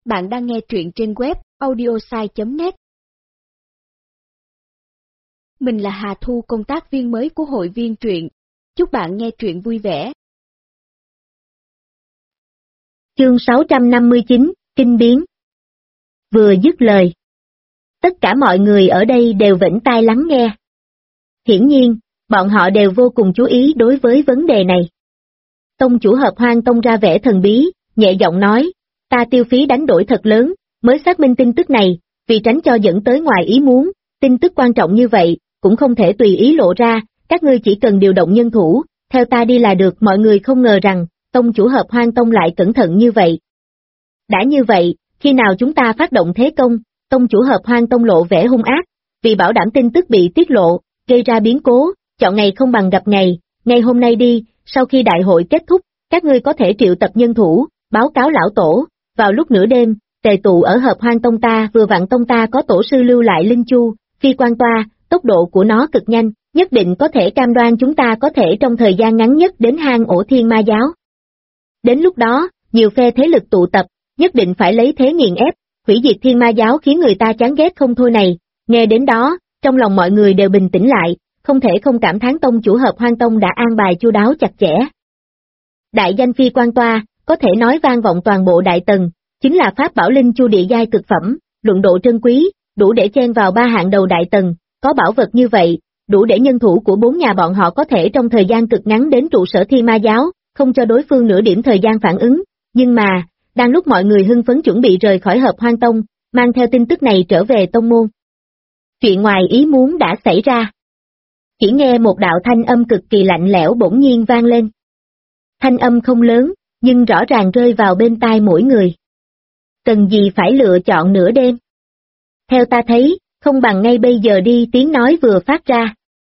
Bạn đang nghe truyện trên web audiosai.net. Mình là Hà Thu, công tác viên mới của hội viên truyện. Chúc bạn nghe truyện vui vẻ. Chương 659, Kinh biến. Vừa dứt lời, tất cả mọi người ở đây đều vểnh tai lắng nghe. Hiển nhiên, bọn họ đều vô cùng chú ý đối với vấn đề này. Tông chủ Hợp Hoang Tông ra vẻ thần bí, nhẹ giọng nói, ta tiêu phí đánh đổi thật lớn, mới xác minh tin tức này, vì tránh cho dẫn tới ngoài ý muốn, tin tức quan trọng như vậy, cũng không thể tùy ý lộ ra, các ngươi chỉ cần điều động nhân thủ, theo ta đi là được. Mọi người không ngờ rằng, Tông chủ Hợp Hoang Tông lại cẩn thận như vậy. Đã như vậy, khi nào chúng ta phát động thế công, Tông chủ Hợp Hoang Tông lộ vẻ hung ác, vì bảo đảm tin tức bị tiết lộ, gây ra biến cố, chọn ngày không bằng gặp ngày, ngay hôm nay đi, sau khi đại hội kết thúc, các ngươi có thể triệu tập nhân thủ, báo cáo lão tổ, vào lúc nửa đêm, tề tụ ở Hợp Hoang Tông ta. Vừa vặn tông ta có tổ sư lưu lại linh chu, phi quan toa, tốc độ của nó cực nhanh, nhất định có thể cam đoan chúng ta có thể trong thời gian ngắn nhất đến hang ổ Thiên Ma Giáo. Đến lúc đó, nhiều phe thế lực tụ tập, nhất định phải lấy thế nghiền ép, hủy diệt Thiên Ma Giáo khiến người ta chán ghét không thôi này. Nghe đến đó, trong lòng mọi người đều bình tĩnh lại, không thể không cảm thán Tông chủ Hợp Hoang Tông đã an bài chu đáo chặt chẽ. Đại danh phi quan toa, có thể nói vang vọng toàn bộ Đại Tần, chính là pháp bảo linh chu địa giai cực phẩm, luận độ trân quý, đủ để chen vào ba hạng đầu Đại Tần. Có bảo vật như vậy, đủ để nhân thủ của bốn nhà bọn họ có thể trong thời gian cực ngắn đến trụ sở Thiên Ma Giáo, không cho đối phương nửa điểm thời gian phản ứng. Nhưng mà, đang lúc mọi người hưng phấn chuẩn bị rời khỏi Hợp Hoang Tông, mang theo tin tức này trở về tông môn, chuyện ngoài ý muốn đã xảy ra. Chỉ nghe một đạo thanh âm cực kỳ lạnh lẽo bỗng nhiên vang lên. Thanh âm không lớn, nhưng rõ ràng rơi vào bên tai mỗi người. Cần gì phải lựa chọn nửa đêm? Theo ta thấy, không bằng ngay bây giờ đi. Tiếng nói vừa phát ra.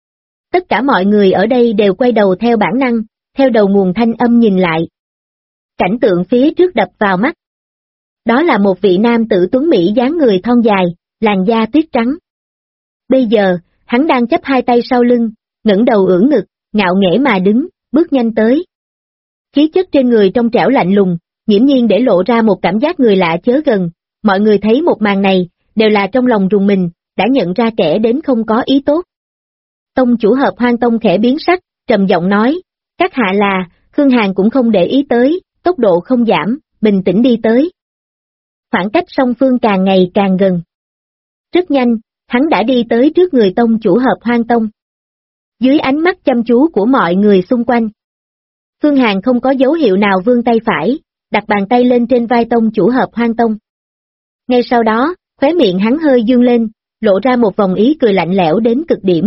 Tất cả mọi người ở đây đều quay đầu theo bản năng, theo đầu nguồn thanh âm nhìn lại. Cảnh tượng phía trước đập vào mắt. Đó là một vị nam tử tuấn mỹ dáng người thon dài, làn da tuyết trắng. Bây giờ, hắn đang chắp hai tay sau lưng, ngẩng đầu ưỡn ngực, ngạo nghễ mà đứng, bước nhanh tới. Khí chất trên người trong trẻo lạnh lùng, nghiễm nhiên để lộ ra một cảm giác người lạ chớ gần. Mọi người thấy một màn này, đều là trong lòng rùng mình, đã nhận ra kẻ đến không có ý tốt. Tông chủ Hợp Hoang Tông khẽ biến sắc, trầm giọng nói, các hạ là. Khương Hàn cũng không để ý tới, tốc độ không giảm, bình tĩnh đi tới. Khoảng cách song phương càng ngày càng gần. Rất nhanh, hắn đã đi tới trước người tông chủ Hợp Hoang Tông. Dưới ánh mắt chăm chú của mọi người xung quanh, Khương Hàn không có dấu hiệu nào vươn tay phải, đặt bàn tay lên trên vai tông chủ Hợp Hoang Tông. Ngay sau đó, khóe miệng hắn hơi dương lên, lộ ra một vòng ý cười lạnh lẽo đến cực điểm.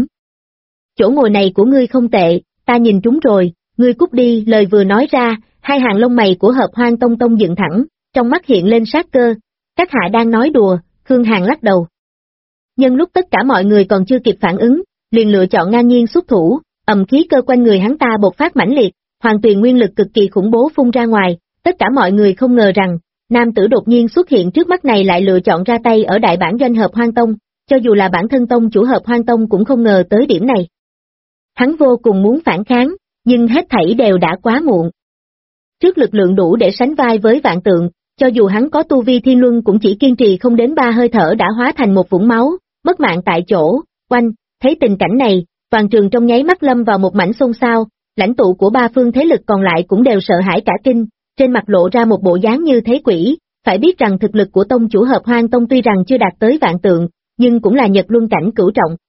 Chỗ ngồi này của ngươi không tệ, ta nhìn trúng rồi, ngươi cút đi. Lời vừa nói ra, hai hàng lông mày của Hợp Hoang Tông Tông dựng thẳng, trong mắt hiện lên sát cơ. Các hạ đang nói đùa? Khương Hàn lắc đầu. Nhân lúc tất cả mọi người còn chưa kịp phản ứng, liền lựa chọn ngang nhiên xuất thủ, khí cơ quanh người hắn ta bộc phát mãnh liệt, hoàn tuyền nguyên lực cực kỳ khủng bố phun ra ngoài. Tất cả mọi người không ngờ rằng, nam tử đột nhiên xuất hiện trước mắt này lại lựa chọn ra tay ở đại bản doanh Hợp Hoang Tông, cho dù là bản thân tông chủ Hợp Hoang Tông cũng không ngờ tới điểm này. Hắn vô cùng muốn phản kháng, nhưng hết thảy đều đã quá muộn. Trước lực lượng đủ để sánh vai với vạn tượng, cho dù hắn có tu vi thiên luân cũng chỉ kiên trì không đến 3 hơi thở đã hóa thành một vũng máu, mất mạng tại chỗ. Oanh, thấy tình cảnh này, toàn trường trong nháy mắt lâm vào một mảnh xôn xao, lãnh tụ của ba phương thế lực còn lại cũng đều sợ hãi cả kinh, trên mặt lộ ra một bộ dáng như thế quỷ. Phải biết rằng thực lực của tông chủ Hợp Hoang Tông tuy rằng chưa đạt tới vạn tượng, nhưng cũng là nhật luân cảnh cửu trọng.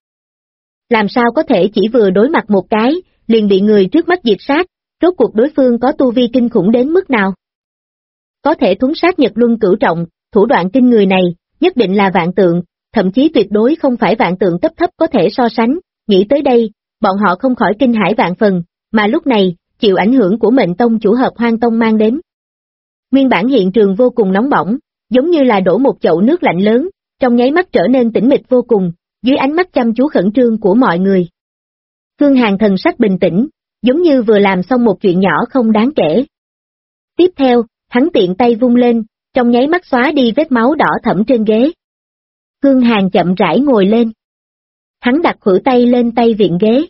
Làm sao có thể chỉ vừa đối mặt một cái, liền bị người trước mắt diệt sát, rốt cuộc đối phương có tu vi kinh khủng đến mức nào? Có thể thuấn sát nhật luân cửu trọng, thủ đoạn kinh người này, nhất định là vạn tượng, thậm chí tuyệt đối không phải vạn tượng cấp thấp có thể so sánh. Nghĩ tới đây, bọn họ không khỏi kinh hãi vạn phần, mà lúc này, chịu ảnh hưởng của mệnh tông chủ Hợp Hoang Tông mang đến. Nguyên bản hiện trường vô cùng nóng bỏng, giống như là đổ một chậu nước lạnh lớn, trong nháy mắt trở nên tĩnh mịch vô cùng, dưới ánh mắt chăm chú khẩn trương của mọi người. Khương Hàn thần sắc bình tĩnh, giống như vừa làm xong một chuyện nhỏ không đáng kể. Tiếp theo, hắn tiện tay vung lên, trong nháy mắt xóa đi vết máu đỏ thẫm trên ghế. Khương Hàn chậm rãi ngồi lên. Hắn đặt khuỷu tay lên tay vịn ghế.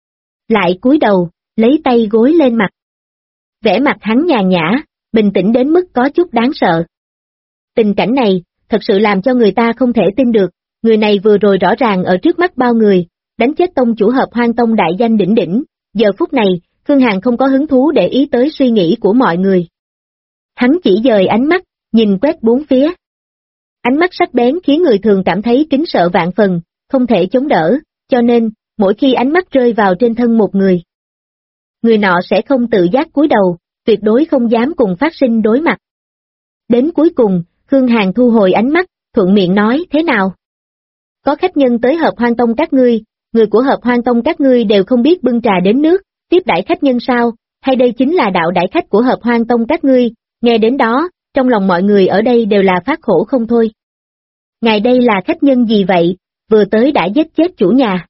Lại cúi đầu, lấy tay gối lên mặt. Vẻ mặt hắn nhàn nhã, bình tĩnh đến mức có chút đáng sợ. tình cảnh này, thật sự làm cho người ta không thể tin được, người này vừa rồi rõ ràng ở trước mắt bao người, đánh chết tông chủ Hợp Hoang Tông đại danh đỉnh đỉnh, giờ phút này, Khương Hàn không có hứng thú để ý tới suy nghĩ của mọi người. Hắn chỉ dời ánh mắt, nhìn quét bốn phía. Ánh mắt sắc bén khiến người thường cảm thấy kính sợ vạn phần, không thể chống đỡ, cho nên, mỗi khi ánh mắt rơi vào trên thân một người, người nọ sẽ không tự giác cúi đầu, tuyệt đối không dám cùng phát sinh đối mặt. Đến cuối cùng, Khương Hàn thu hồi ánh mắt, thuận miệng nói thế nào? Có khách nhân tới Hợp Hoang Tông các ngươi, người của Hợp Hoang Tông các ngươi đều không biết bưng trà đến nước, tiếp đãi khách nhân sao, hay đây chính là đạo đãi khách của Hợp Hoang Tông các ngươi, nghe đến đó, trong lòng mọi người ở đây đều là phát khổ không thôi. Ngài đây là khách nhân gì vậy, vừa tới đã giết chết chủ nhà.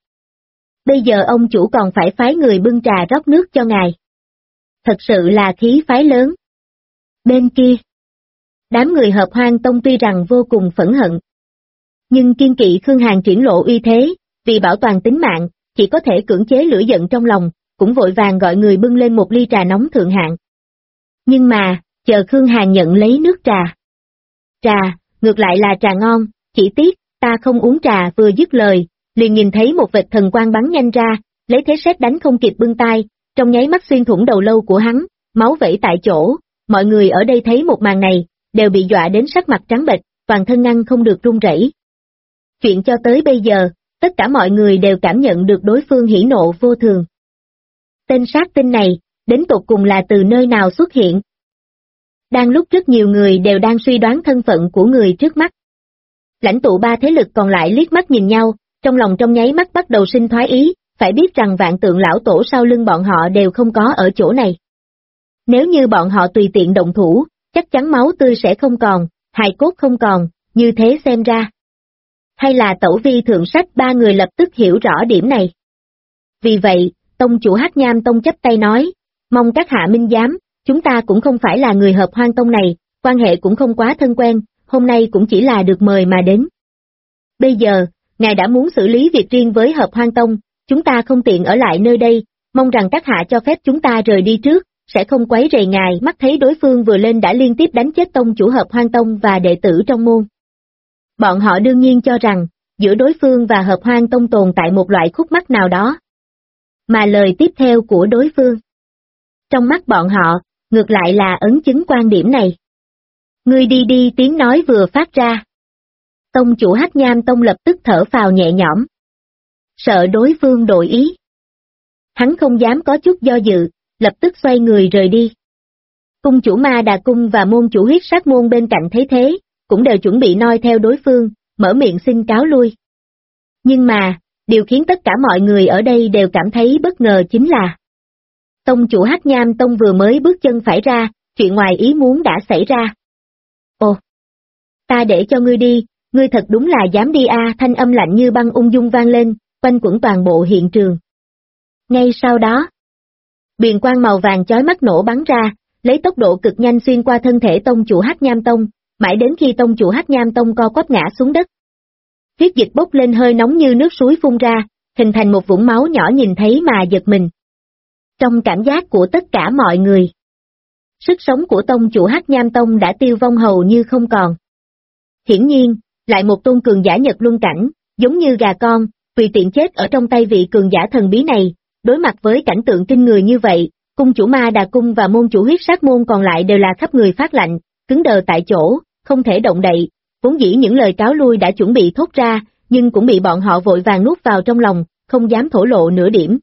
Bây giờ ông chủ còn phải phái người bưng trà rót nước cho ngài. Thật sự là khí phái lớn. Bên kia, đám người Hợp Hoang Tông tuy rằng vô cùng phẫn hận, nhưng kiên kỵ Khương Hàn triển lộ uy thế, vì bảo toàn tính mạng, chỉ có thể cưỡng chế lửa giận trong lòng, cũng vội vàng gọi người bưng lên một ly trà nóng thượng hạng. Nhưng mà, chờ Khương Hàn nhận lấy nước trà. Trà, ngược lại là trà ngon, chỉ tiếc, ta không uống trà vừa dứt lời, liền nhìn thấy một vệt thần quang bắn nhanh ra, lấy thế sét đánh không kịp bưng tay, trong nháy mắt xuyên thủng đầu lâu của hắn, máu vẩy tại chỗ, mọi người ở đây thấy một màn này, đều bị dọa đến sắc mặt trắng bệch, toàn thân ngăn không được run rẩy. Chuyện cho tới bây giờ, tất cả mọi người đều cảm nhận được đối phương hỉ nộ vô thường. Tên sát tinh này, đến tột cùng là từ nơi nào xuất hiện? Đang lúc rất nhiều người đều đang suy đoán thân phận của người trước mắt. Lãnh tụ ba thế lực còn lại liếc mắt nhìn nhau, trong lòng trong nháy mắt bắt đầu sinh thoái ý, phải biết rằng vạn tượng lão tổ sau lưng bọn họ đều không có ở chỗ này. Nếu như bọn họ tùy tiện động thủ, chắc chắn máu tươi sẽ không còn, hài cốt không còn, như thế xem ra. Hay là tẩu vi thượng sách ba người lập tức hiểu rõ điểm này. Vì vậy, tông chủ Hắc Nham Tông chắp tay nói, mong các hạ minh giám, chúng ta cũng không phải là người Hợp Hoang Tông này, quan hệ cũng không quá thân quen, hôm nay cũng chỉ là được mời mà đến. Bây giờ, ngài đã muốn xử lý việc riêng với Hợp Hoang Tông, chúng ta không tiện ở lại nơi đây, mong rằng các hạ cho phép chúng ta rời đi trước, sẽ không quấy rầy ngài. Mắt thấy đối phương vừa lên đã liên tiếp đánh chết tông chủ Hợp Hoang Tông và đệ tử trong môn. Bọn họ đương nhiên cho rằng, giữa đối phương và Hợp Hoang Tông tồn tại một loại khúc mắc nào đó. Mà lời tiếp theo của đối phương, trong mắt bọn họ, ngược lại là ấn chứng quan điểm này. Ngươi đi đi, tiếng nói vừa phát ra. Tông chủ Hắc Nham Tông lập tức thở phào nhẹ nhõm. Sợ đối phương đổi ý. Hắn không dám có chút do dự, lập tức xoay người rời đi. Cung chủ Ma Đà Cung và môn chủ Huyết Sát Môn bên cạnh thấy thế, cũng đều chuẩn bị noi theo đối phương, mở miệng xin cáo lui. Nhưng mà, điều khiến tất cả mọi người ở đây đều cảm thấy bất ngờ chính là tông chủ Hắc Nham Tông vừa mới bước chân phải ra, chuyện ngoài ý muốn đã xảy ra. Ồ! Ta để cho ngươi đi, ngươi thật đúng là dám đi a, thanh âm lạnh như băng ung dung vang lên, quanh quẩn toàn bộ hiện trường. Ngay sau đó, biền quang màu vàng chói mắt nổ bắn ra, lấy tốc độ cực nhanh xuyên qua thân thể tông chủ Hắc Nham Tông, mãi đến khi tông chủ Hắc Nham Tông co quắp ngã xuống đất. Huyết dịch bốc lên hơi nóng như nước suối phun ra, hình thành một vũng máu nhỏ nhìn thấy mà giật mình. Trong cảm giác của tất cả mọi người, sức sống của tông chủ Hắc Nham Tông đã tiêu vong hầu như không còn. Hiển nhiên, lại một tôn cường giả Nhật Luân cảnh, giống như gà con, tùy tiện chết ở trong tay vị cường giả thần bí này, đối mặt với cảnh tượng kinh người như vậy, cung chủ Ma Đà Cung và môn chủ Huyết Sát Môn còn lại đều là khắp người phát lạnh, cứng đờ tại chỗ, không thể động đậy, vốn dĩ những lời cáo lui đã chuẩn bị thốt ra, nhưng cũng bị bọn họ vội vàng nuốt vào trong lòng, không dám thổ lộ nửa điểm.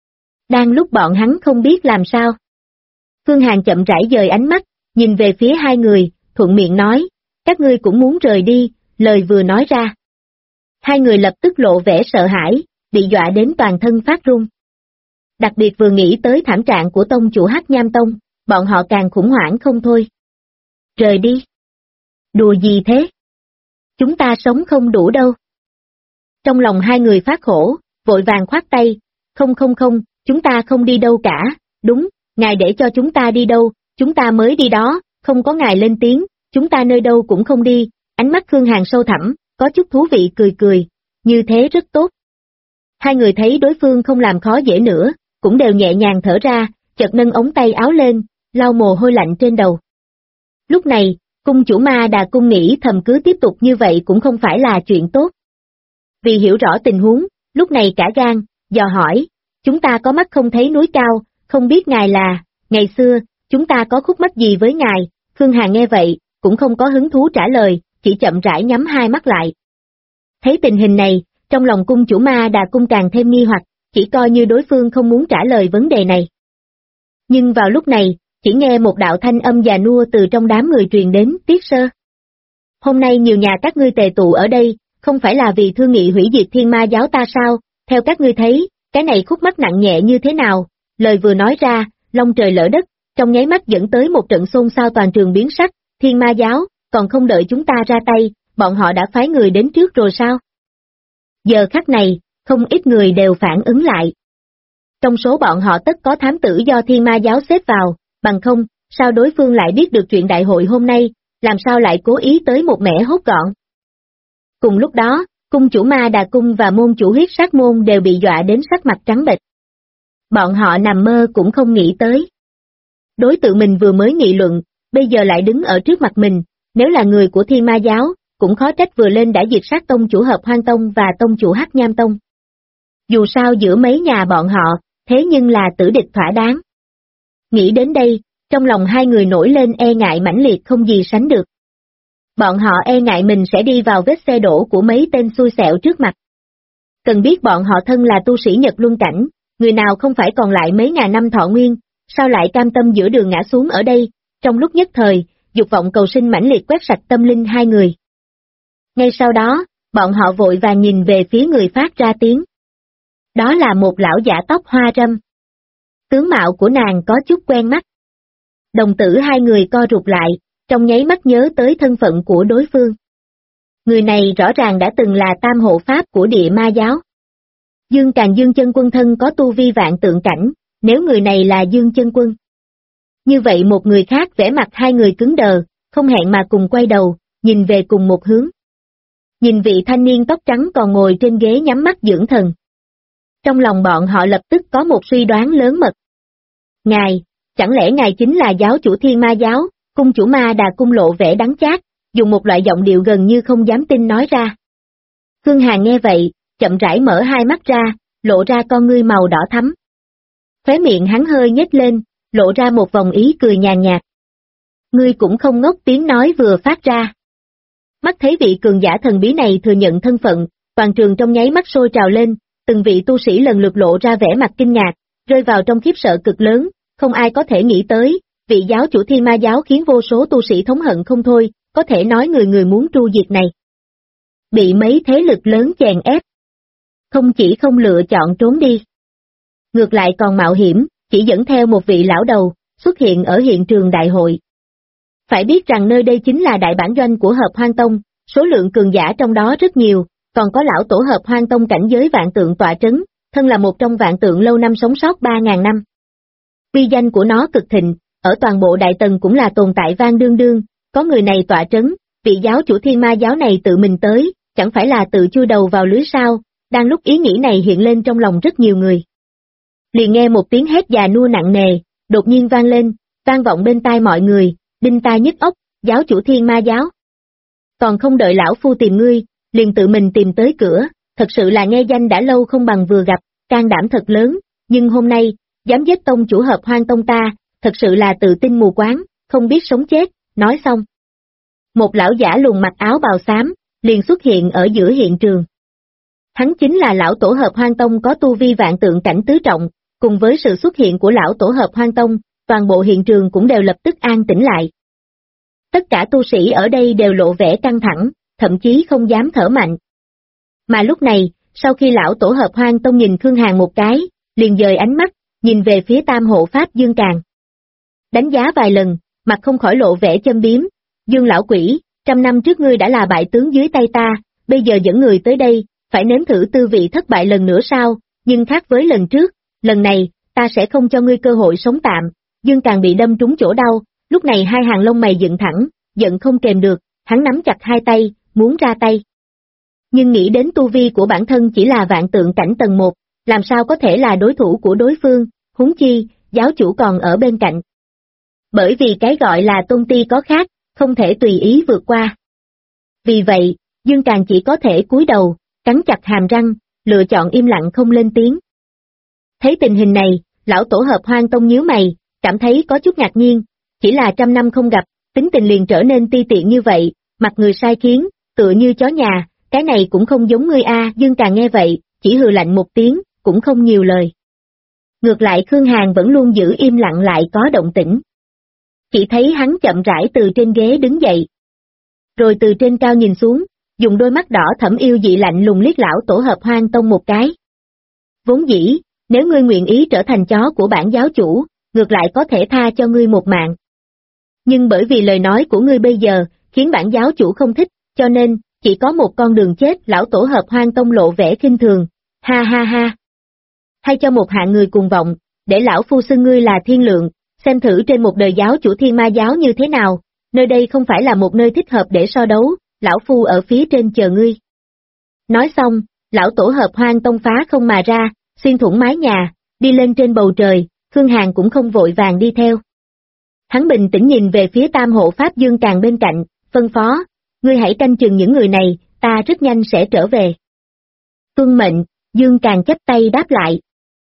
Đang lúc bọn hắn không biết làm sao, Khương Hàn chậm rãi dời ánh mắt, nhìn về phía hai người, thuận miệng nói, các ngươi cũng muốn rời đi, lời vừa nói ra. Hai người lập tức lộ vẻ sợ hãi, bị dọa đến toàn thân phát run. Đặc biệt vừa nghĩ tới thảm trạng của tông chủ Hắc Nham Tông, bọn họ càng khủng hoảng không thôi. Rời đi. Đùa gì thế? Chúng ta sống không đủ đâu. Trong lòng hai người phát khổ, vội vàng khoát tay, không, chúng ta không đi đâu cả, đúng, ngài để cho chúng ta đi đâu, chúng ta mới đi đó, không có ngài lên tiếng, chúng ta nơi đâu cũng không đi. Ánh mắt Khương Hàn sâu thẳm, có chút thú vị cười, như thế rất tốt. Hai người thấy đối phương không làm khó dễ nữa, cũng đều nhẹ nhàng thở ra, chợt nâng ống tay áo lên, lau mồ hôi lạnh trên đầu. Lúc này, Cung chủ Ma Đà Cung nghĩ thầm cứ tiếp tục như vậy cũng không phải là chuyện tốt. Vì hiểu rõ tình huống, lúc này cả gan, dò hỏi, chúng ta có mắt không thấy núi cao, không biết ngài là, ngày xưa, chúng ta có khúc mắc gì với ngài, Khương Hàn nghe vậy, cũng không có hứng thú trả lời, chỉ chậm rãi nhắm hai mắt lại. Thấy tình hình này, trong lòng cung chủ Ma Đà Cung càng thêm nghi hoặc, chỉ coi như đối phương không muốn trả lời vấn đề này. Nhưng vào lúc này, chỉ nghe một đạo thanh âm già nua từ trong đám người truyền đến, Tiết Sơ. Hôm nay nhiều nhà các ngươi tề tụ ở đây, không phải là vì thương nghị hủy diệt Thiên Ma giáo ta sao, theo các ngươi thấy, cái này khúc mắc nặng nhẹ như thế nào, lời vừa nói ra, long trời lỡ đất, trong nháy mắt dẫn tới một trận xôn xao toàn trường biến sắc, Thiên Ma giáo, còn không đợi chúng ta ra tay, bọn họ đã phái người đến trước rồi sao? Giờ khắc này, không ít người đều phản ứng lại. Trong số bọn họ tất có thám tử do Thiên Ma giáo xếp vào, bằng không, sao đối phương lại biết được chuyện đại hội hôm nay, làm sao lại cố ý tới một mẻ hốt gọn. Cùng lúc đó, cung chủ Ma Đà Cung và môn chủ Huyết Sát môn đều bị dọa đến sắc mặt trắng bệch. Bọn họ nằm mơ cũng không nghĩ tới. Đối tượng mình vừa mới nghị luận, bây giờ lại đứng ở trước mặt mình, nếu là người của Thiên Ma giáo, cũng khó trách vừa lên đã diệt sát tông chủ Hợp Hoang Tông và tông chủ Hắc Nham Tông. Dù sao giữa mấy nhà bọn họ, thế nhưng là tử địch thỏa đáng. Nghĩ đến đây, trong lòng hai người nổi lên e ngại mãnh liệt không gì sánh được. Bọn họ e ngại mình sẽ đi vào vết xe đổ của mấy tên xui xẻo trước mặt. Cần biết bọn họ thân là tu sĩ Nhật Luân Cảnh, người nào không phải còn lại mấy ngàn năm thọ nguyên, sao lại cam tâm giữa đường ngã xuống ở đây, trong lúc nhất thời, dục vọng cầu sinh mãnh liệt quét sạch tâm linh hai người. Ngay sau đó, bọn họ vội vàng nhìn về phía người phát ra tiếng. Đó là một lão giả tóc hoa râm. Tướng mạo của nàng có chút quen mắt. Đồng tử hai người co rụt lại, trong nháy mắt nhớ tới thân phận của đối phương. Người này rõ ràng đã từng là tam hộ pháp của Địa Ma giáo. Dương Chân Quân thân có tu vi vạn tượng cảnh, nếu người này là Dương Chân Quân. Như vậy một người khác vẻ mặt hai người cứng đờ, không hẹn mà cùng quay đầu, nhìn về cùng một hướng. Nhìn vị thanh niên tóc trắng còn ngồi trên ghế nhắm mắt dưỡng thần. Trong lòng bọn họ lập tức có một suy đoán lớn mật. Ngài, chẳng lẽ ngài chính là giáo chủ Thiên Ma giáo? Cung chủ Ma Đà Cung lộ vẻ đắng chát, dùng một loại giọng điệu gần như không dám tin nói ra. Khương Hàn nghe vậy, chậm rãi mở hai mắt ra, lộ ra con ngươi màu đỏ thắm. Khóe miệng hắn hơi nhếch lên, lộ ra một vòng ý cười nhàn nhạt. Ngươi cũng không ngốc, tiếng nói vừa phát ra. Mắt thấy vị cường giả thần bí này thừa nhận thân phận, toàn trường trong nháy mắt sôi trào lên, từng vị tu sĩ lần lượt lộ ra vẻ mặt kinh ngạc, rơi vào trong khiếp sợ cực lớn, không ai có thể nghĩ tới, vị giáo chủ Thiên Ma giáo khiến vô số tu sĩ thống hận không thôi, có thể nói người người muốn tru diệt này. Bị mấy thế lực lớn chèn ép. Không chỉ không lựa chọn trốn đi. Ngược lại còn mạo hiểm, chỉ dẫn theo một vị lão đầu, xuất hiện ở hiện trường đại hội. Phải biết rằng nơi đây chính là đại bản doanh của Hợp Hoang Tông, số lượng cường giả trong đó rất nhiều, còn có lão tổ Hợp Hoang Tông cảnh giới vạn tượng tọa trấn, thân là một trong vạn tượng lâu năm sống sót 3.000 năm. Uy danh của nó cực thịnh, ở toàn bộ Đại Tần cũng là tồn tại vang đương đương, có người này tọa trấn, vị giáo chủ Thiên Ma giáo này tự mình tới, chẳng phải là tự chui đầu vào lưới sao, đang lúc ý nghĩ này hiện lên trong lòng rất nhiều người. Liền nghe một tiếng hét già nua nặng nề, đột nhiên vang lên, vang vọng bên tai mọi người, đinh tai nhức óc, giáo chủ Thiên Ma giáo. Còn không đợi lão phu tìm ngươi, liền tự mình tìm tới cửa, thật sự là nghe danh đã lâu không bằng vừa gặp, can đảm thật lớn, nhưng hôm nay, dám giết tông chủ Hợp Hoang Tông ta, thật sự là tự tin mù quáng, không biết sống chết, nói xong. Một lão giả lùn mặc áo bào xám, liền xuất hiện ở giữa hiện trường. Hắn chính là lão tổ Hợp Hoang Tông có tu vi vạn tượng cảnh tứ trọng, cùng với sự xuất hiện của lão tổ Hợp Hoang Tông, toàn bộ hiện trường cũng đều lập tức an tĩnh lại. Tất cả tu sĩ ở đây đều lộ vẻ căng thẳng, thậm chí không dám thở mạnh. Mà lúc này, sau khi lão tổ Hợp Hoang Tông nhìn Khương Hàn một cái, liền dời ánh mắt, nhìn về phía tam hộ pháp Dương Càn. Đánh giá vài lần, mặt không khỏi lộ vẻ châm biếm, Dương lão quỷ, 100 năm trước ngươi đã là bại tướng dưới tay ta, bây giờ dẫn người tới đây, phải nếm thử tư vị thất bại lần nữa sao, nhưng khác với lần trước, lần này, ta sẽ không cho ngươi cơ hội sống tạm. Dương Càn bị đâm trúng chỗ đau, lúc này hai hàng lông mày dựng thẳng, giận không kềm được, hắn nắm chặt hai tay, muốn ra tay. Nhưng nghĩ đến tu vi của bản thân chỉ là vạn tượng cảnh tầng 1, làm sao có thể là đối thủ của đối phương, huống chi, giáo chủ còn ở bên cạnh. Bởi vì cái gọi là tôn ti có khác, không thể tùy ý vượt qua. Vì vậy, Dương Càng chỉ có thể cúi đầu, cắn chặt hàm răng, lựa chọn im lặng không lên tiếng. Thấy tình hình này, lão tổ hợp Hoang Tông nhíu mày, cảm thấy có chút ngạc nhiên, chỉ là 100 năm không gặp, tính tình liền trở nên ti tiện như vậy, mặt người sai khiến, tựa như chó nhà, cái này cũng không giống ngươi a. Dương Càng nghe vậy, chỉ hừ lạnh một tiếng, cũng không nhiều lời. Ngược lại Khương Hàn vẫn luôn giữ im lặng lại có động tĩnh. Chỉ thấy hắn chậm rãi từ trên ghế đứng dậy. Rồi từ trên cao nhìn xuống, dùng đôi mắt đỏ thẫm yêu dị lạnh lùng liếc lão tổ hợp Hoang Tông một cái. Vốn dĩ, nếu ngươi nguyện ý trở thành chó của bản giáo chủ, ngược lại có thể tha cho ngươi một mạng. Nhưng bởi vì lời nói của ngươi bây giờ, khiến bản giáo chủ không thích, cho nên, chỉ có một con đường chết. Lão tổ hợp Hoang Tông lộ vẻ khinh thường, ha ha ha. Hay cho một hạng người cuồng vọng, để lão phu xưng ngươi là thiên lượng, xem thử trên một đời giáo chủ Thiên Ma giáo như thế nào, nơi đây không phải là một nơi thích hợp để so đấu, lão phu ở phía trên chờ ngươi. Nói xong, lão tổ hợp Hoang Tông phá không mà ra, xuyên thủng mái nhà, đi lên trên bầu trời, Khương Hàn cũng không vội vàng đi theo. Hắn bình tĩnh nhìn về phía Tam Hộ Pháp Dương Càng bên cạnh, phân phó, ngươi hãy canh chừng những người này, ta rất nhanh sẽ trở về. Tuân mệnh, Dương Càng chắp tay đáp lại.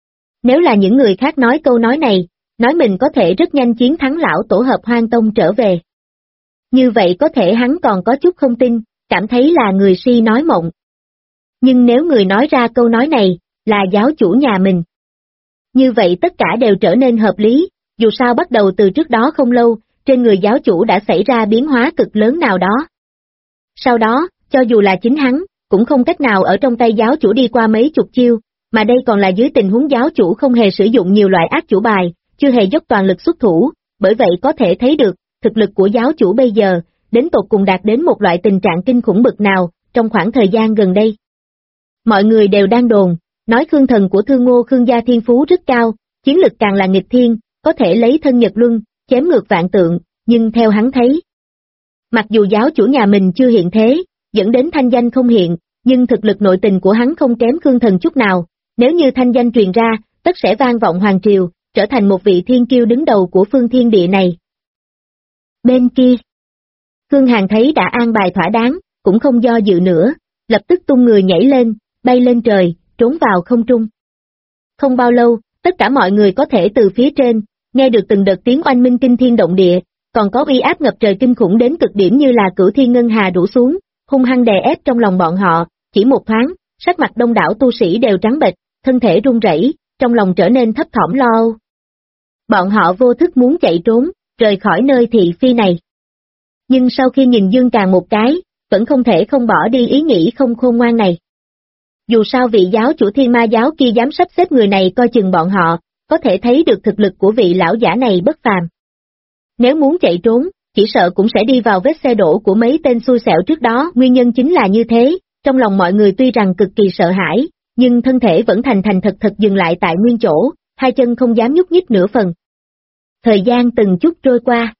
Nếu là những người khác nói câu nói này, nói mình có thể rất nhanh chiến thắng lão tổ hợp Hoang Tông trở về. Như vậy có thể hắn còn có chút không tin, cảm thấy là người si nói mộng. Nhưng nếu người nói ra câu nói này, là giáo chủ nhà mình. Như vậy tất cả đều trở nên hợp lý, dù sao bắt đầu từ trước đó không lâu, trên người giáo chủ đã xảy ra biến hóa cực lớn nào đó. Sau đó, cho dù là chính hắn, cũng không cách nào ở trong tay giáo chủ đi qua mấy chục chiêu, mà đây còn là dưới tình huống giáo chủ không hề sử dụng nhiều loại ác chủ bài, chưa hề dốc toàn lực xuất thủ, bởi vậy có thể thấy được, thực lực của giáo chủ bây giờ, đến tột cùng đạt đến một loại tình trạng kinh khủng bậc nào, trong khoảng thời gian gần đây. Mọi người đều đang đồn, nói Khương thần của Thương Ngô Khương gia thiên phú rất cao, chiến lực càng là nghịch thiên, có thể lấy thân nhật luân, chém ngược vạn tượng, nhưng theo hắn thấy. Mặc dù giáo chủ nhà mình chưa hiện thế, dẫn đến thanh danh không hiện, nhưng thực lực nội tình của hắn không kém Khương thần chút nào, nếu như thanh danh truyền ra, tất sẽ vang vọng hoàng triều, trở thành một vị thiên kiêu đứng đầu của phương thiên địa này. Bên kia, Khương Hàn thấy đã an bài thỏa đáng, cũng không do dự nữa, lập tức tung người nhảy lên, bay lên trời, trốn vào không trung. Không bao lâu, tất cả mọi người có thể từ phía trên, nghe được từng đợt tiếng oanh minh kinh thiên động địa, còn có uy áp ngập trời kinh khủng đến cực điểm như là cửu thiên ngân hà đổ xuống, hung hăng đè ép trong lòng bọn họ, chỉ một thoáng, sắc mặt đông đảo tu sĩ đều trắng bệch, thân thể run rẩy, trong lòng trở nên thấp thỏm lo âu. Bọn họ vô thức muốn chạy trốn, rời khỏi nơi thị phi này. Nhưng sau khi nhìn Dương Càng một cái, vẫn không thể không bỏ đi ý nghĩ không khôn ngoan này. Dù sao vị giáo chủ Thiên Ma giáo kia dám sắp xếp người này coi chừng bọn họ, có thể thấy được thực lực của vị lão giả này bất phàm. Nếu muốn chạy trốn, chỉ sợ cũng sẽ đi vào vết xe đổ của mấy tên xui xẻo trước đó, nguyên nhân chính là như thế, trong lòng mọi người tuy rằng cực kỳ sợ hãi, nhưng thân thể vẫn thành thành thật thật dừng lại tại nguyên chỗ, hai chân không dám nhúc nhích nửa phần. Thời gian từng chút trôi qua.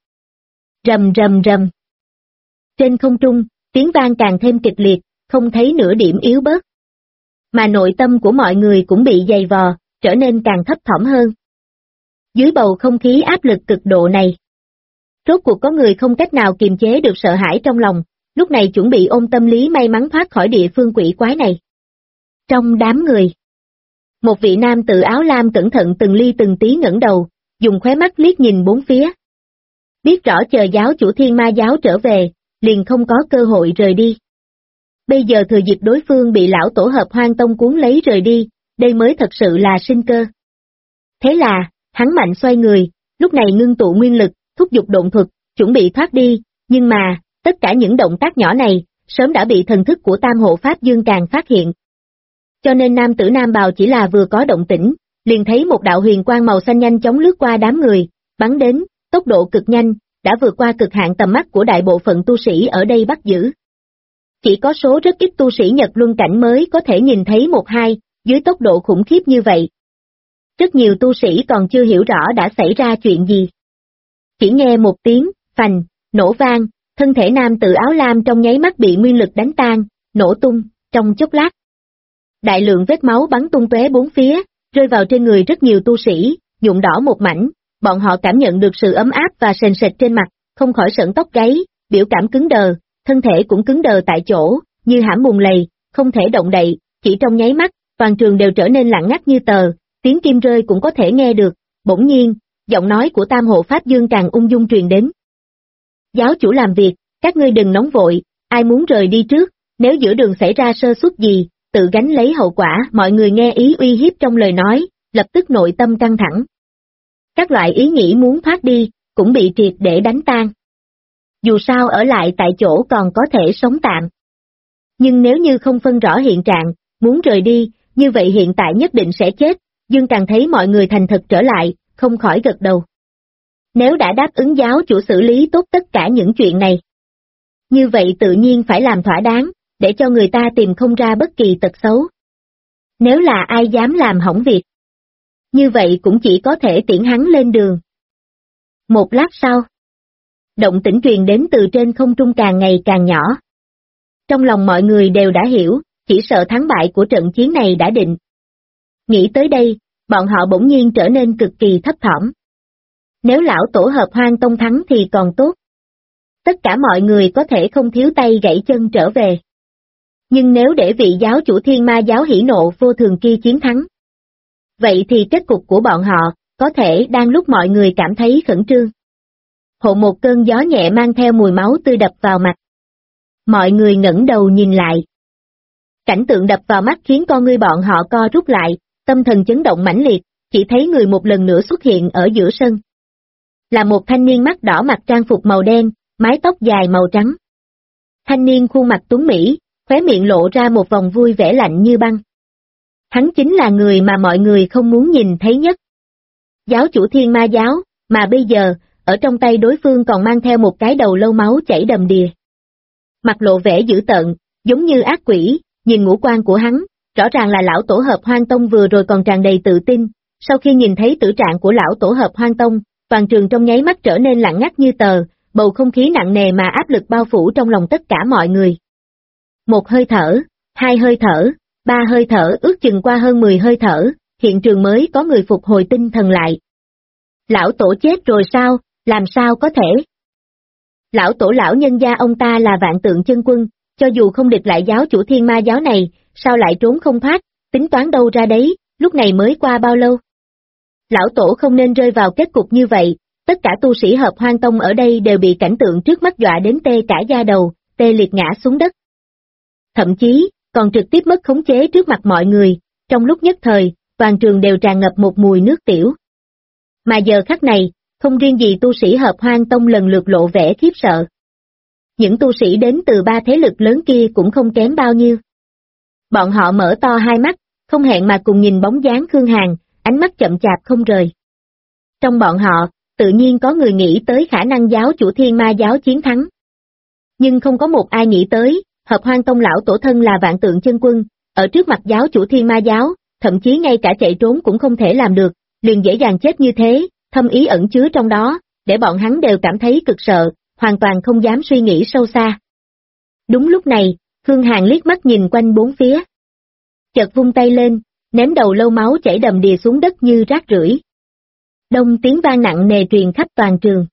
Rầm rầm rầm. Trên không trung, tiếng vang càng thêm kịch liệt, không thấy nửa điểm yếu bớt. Mà nội tâm của mọi người cũng bị dày vò, trở nên càng thấp thỏm hơn. Dưới bầu không khí áp lực cực độ này, rốt cuộc có người không cách nào kiềm chế được sợ hãi trong lòng, lúc này chuẩn bị ôm tâm lý may mắn thoát khỏi địa phương quỷ quái này. Trong đám người, một vị nam tự áo lam cẩn thận từng ly từng tí ngẩng đầu, dùng khóe mắt liếc nhìn bốn phía. Biết rõ chờ giáo chủ Thiên Ma giáo trở về, liền không có cơ hội rời đi. Bây giờ thừa dịp đối phương bị lão tổ hợp Hoang Tông cuốn lấy rời đi, đây mới thật sự là sinh cơ. Thế là, hắn mạnh xoay người, lúc này ngưng tụ nguyên lực, thúc giục độn thuật, chuẩn bị thoát đi, nhưng mà, tất cả những động tác nhỏ này, sớm đã bị thần thức của Tam Hộ Pháp Dương Càng phát hiện. Cho nên nam tử nam bào chỉ là vừa có động tĩnh, liền thấy một đạo huyền quang màu xanh nhanh chóng lướt qua đám người, bắn đến, tốc độ cực nhanh, đã vượt qua cực hạn tầm mắt của đại bộ phận tu sĩ ở đây bắt giữ. Chỉ có số rất ít tu sĩ Nhật Luân cảnh mới có thể nhìn thấy một hai, dưới tốc độ khủng khiếp như vậy. Rất nhiều tu sĩ còn chưa hiểu rõ đã xảy ra chuyện gì. Chỉ nghe một tiếng, phành, nổ vang, thân thể nam tự áo lam trong nháy mắt bị nguyên lực đánh tan, nổ tung, trong chốc lát. Đại lượng vết máu bắn tung tóe bốn phía, rơi vào trên người rất nhiều tu sĩ, nhuộm đỏ một mảnh, bọn họ cảm nhận được sự ấm áp và sền sệt trên mặt, không khỏi sởn tóc gáy, biểu cảm cứng đờ, thân thể cũng cứng đờ tại chỗ, như hãm bùn lầy, không thể động đậy, chỉ trong nháy mắt, toàn trường đều trở nên lặng ngắt như tờ, tiếng kim rơi cũng có thể nghe được, bỗng nhiên, giọng nói của Tam Hộ Pháp Dương càng ung dung truyền đến. Giáo chủ làm việc, các ngươi đừng nóng vội, ai muốn rời đi trước, nếu giữa đường xảy ra sơ suất gì, tự gánh lấy hậu quả. Mọi người nghe ý uy hiếp trong lời nói, lập tức nội tâm căng thẳng. Các loại ý nghĩ muốn thoát đi, cũng bị triệt để đánh tan. Dù sao ở lại tại chỗ còn có thể sống tạm. Nhưng nếu như không phân rõ hiện trạng, muốn rời đi, như vậy hiện tại nhất định sẽ chết. Dương càng thấy mọi người thành thật trở lại, không khỏi gật đầu. Nếu đã đáp ứng giáo chủ xử lý tốt tất cả những chuyện này, như vậy tự nhiên phải làm thỏa đáng, để cho người ta tìm không ra bất kỳ tật xấu. Nếu là ai dám làm hỏng việc, như vậy cũng chỉ có thể tiễn hắn lên đường. Một lát sau, động tĩnh truyền đến từ trên không trung càng ngày càng nhỏ. Trong lòng mọi người đều đã hiểu, chỉ sợ thắng bại của trận chiến này đã định. Nghĩ tới đây, bọn họ bỗng nhiên trở nên cực kỳ thấp thỏm. Nếu lão tổ Hợp Hoang Tông thắng thì còn tốt. Tất cả mọi người có thể không thiếu tay gãy chân trở về. Nhưng nếu để vị giáo chủ Thiên Ma giáo hỉ nộ vô thường kia chiến thắng, vậy thì kết cục của bọn họ, có thể đang lúc mọi người cảm thấy khẩn trương. Hộ một cơn gió nhẹ mang theo mùi máu tươi đập vào mặt. Mọi người ngẩng đầu nhìn lại. Cảnh tượng đập vào mắt khiến con ngươi bọn họ co rút lại, tâm thần chấn động mãnh liệt, chỉ thấy người một lần nữa xuất hiện ở giữa sân. Là một thanh niên mắt đỏ mặc trang phục màu đen, mái tóc dài màu trắng. Thanh niên khuôn mặt tuấn mỹ, khóe miệng lộ ra một vòng vui vẻ lạnh như băng. Hắn chính là người mà mọi người không muốn nhìn thấy nhất. Giáo chủ Thiên Ma giáo, mà bây giờ, ở trong tay đối phương còn mang theo một cái đầu lâu máu chảy đầm đìa. Mặt lộ vẻ dữ tợn, giống như ác quỷ, nhìn ngũ quan của hắn, rõ ràng là lão tổ Hợp Hoang Tông vừa rồi còn tràn đầy tự tin, sau khi nhìn thấy tử trạng của lão tổ Hợp Hoang Tông, toàn trường trong nháy mắt trở nên lặng ngắt như tờ, bầu không khí nặng nề mà áp lực bao phủ trong lòng tất cả mọi người. Một hơi thở, hai hơi thở, ba hơi thở, ước chừng qua hơn 10 hơi thở, hiện trường mới có người phục hồi tinh thần lại. Lão tổ chết rồi sao, làm sao có thể? Lão tổ lão nhân gia ông ta là Vạn Tượng Chân Quân, cho dù không địch lại giáo chủ Thiên Ma giáo này, sao lại trốn không thoát, tính toán đâu ra đấy, lúc này mới qua bao lâu? Lão tổ không nên rơi vào kết cục như vậy, tất cả tu sĩ Hợp Hoang Tông ở đây đều bị cảnh tượng trước mắt dọa đến tê cả da đầu, tê liệt ngã xuống đất. Thậm chí, còn trực tiếp mất khống chế trước mặt mọi người, trong lúc nhất thời, toàn trường đều tràn ngập một mùi nước tiểu. Mà giờ khắc này, không riêng gì tu sĩ Hợp Hoang Tông lần lượt lộ vẻ khiếp sợ. Những tu sĩ đến từ ba thế lực lớn kia cũng không kém bao nhiêu. Bọn họ mở to hai mắt, không hẹn mà cùng nhìn bóng dáng Khương Hàn, ánh mắt chậm chạp không rời. Trong bọn họ, tự nhiên có người nghĩ tới khả năng giáo chủ Thiên Ma giáo chiến thắng. Nhưng không có một ai nghĩ tới, Hợp Hoang Tông lão tổ thân là Vạn Tượng Chân Quân, ở trước mặt giáo chủ Thiên Ma giáo, thậm chí ngay cả chạy trốn cũng không thể làm được, liền dễ dàng chết như thế, thâm ý ẩn chứa trong đó, để bọn hắn đều cảm thấy cực sợ, hoàn toàn không dám suy nghĩ sâu xa. Đúng lúc này, Khương Hàn liếc mắt nhìn quanh bốn phía. Chợt vung tay lên, ném đầu lâu máu chảy đầm đìa xuống đất như rác rưởi. Đông tiếng vang nặng nề truyền khắp toàn trường.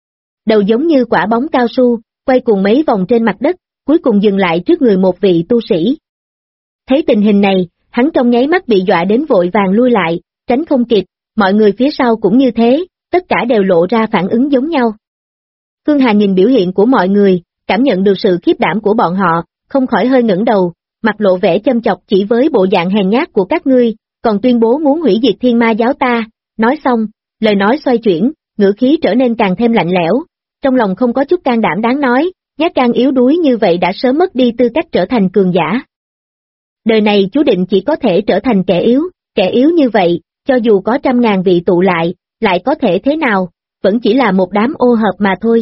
Đầu giống như quả bóng cao su, quay cuồng mấy vòng trên mặt đất, cuối cùng dừng lại trước người một vị tu sĩ. Thấy tình hình này, hắn trong nháy mắt bị dọa đến vội vàng lui lại, tránh không kịp, mọi người phía sau cũng như thế, tất cả đều lộ ra phản ứng giống nhau. Khương Hà nhìn biểu hiện của mọi người, cảm nhận được sự khiếp đảm của bọn họ, không khỏi hơi ngẩng đầu, mặt lộ vẻ châm chọc chỉ với bộ dạng hèn nhát của các ngươi, còn tuyên bố muốn hủy diệt Thiên Ma giáo ta. Nói xong, lời nói xoay chuyển, ngữ khí trở nên càng thêm lạnh lẽo, trong lòng không có chút can đảm đáng nói, nhát gan yếu đuối như vậy đã sớm mất đi tư cách trở thành cường giả. Đời này chú định chỉ có thể trở thành kẻ yếu như vậy, cho dù có 100.000 vị tụ lại có thể thế nào, vẫn chỉ là một đám ô hợp mà thôi.